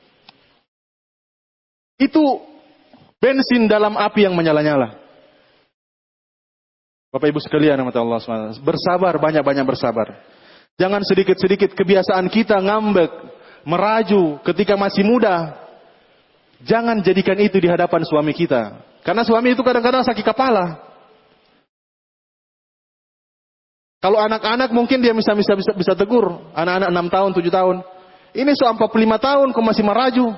Itu bensin dalam api yang menyala-nyala. Bapak Ibu sekalian, rahmat Allah SWT. Bersabar, banyak-banyak bersabar. Jangan sedikit-sedikit kebiasaan kita ngambek, meraju ketika masih muda. Jangan jadikan itu di hadapan suami kita. Karena suami itu kadang-kadang sakit kepala. Kalau anak-anak mungkin dia bisa tegur. Anak-anak 6 tahun, 7 tahun. Ini soal 45 tahun kok masih meraju.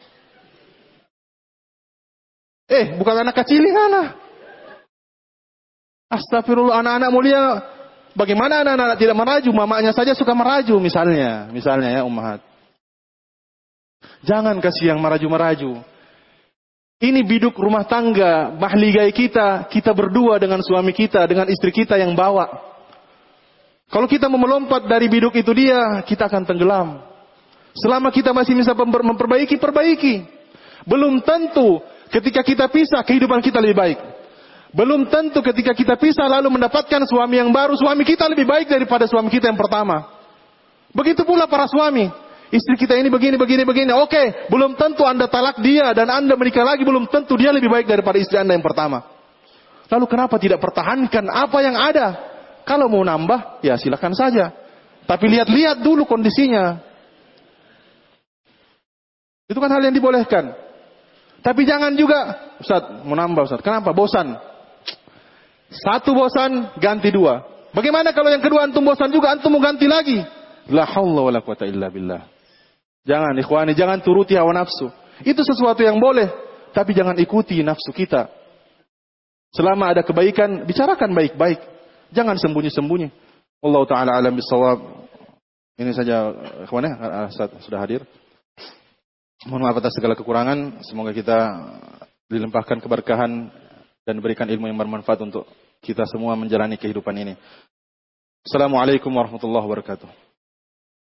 Bukan anak kecil ini anak. Astagfirullah, anak-anak mulia. Bagaimana anak-anak tidak meraju? Mamanya saja suka meraju misalnya ya ummahat. Jangan kasih yang meraju-meraju. Ini biduk rumah tangga, mahligai kita berdua dengan suami kita, dengan istri kita yang bawa. Kalau kita mau melompat dari biduk itu kita akan tenggelam. Selama kita masih bisa memperbaiki, perbaiki. Belum tentu ketika kita pisah, kehidupan kita lebih baik. Belum tentu ketika kita pisah lalu mendapatkan suami yang baru, suami kita lebih baik daripada suami kita yang pertama. Begitu pula para suami. Istri kita ini begini. Oke, belum tentu Anda talak dia dan Anda menikah lagi, belum tentu dia lebih baik daripada istri Anda yang pertama. Lalu kenapa tidak pertahankan apa yang ada? Kalau mau nambah, ya silakan saja. Tapi lihat-lihat dulu kondisinya. Itu kan hal yang dibolehkan. Tapi jangan juga, Ustaz, mau nambah Ustaz. Kenapa? Bosan. Satu bosan, ganti 2. Bagaimana kalau yang kedua antum bosan juga, antum mau ganti lagi? La haula wala quwata illa billah. Jangan ikhwani, jangan turuti hawa nafsu. Itu sesuatu yang boleh, tapi jangan ikuti nafsu kita. Selama ada kebaikan, bicarakan baik-baik. Jangan sembunyi-sembunyi. Wallahu taala alam bisawab. Ini saja ikhwani, sudah hadir. Mohon maaf atas segala kekurangan. Semoga kita dilimpahkan keberkahan dan berikan ilmu yang bermanfaat untuk kita semua menjalani kehidupan ini. Assalamualaikum warahmatullahi wabarakatuh.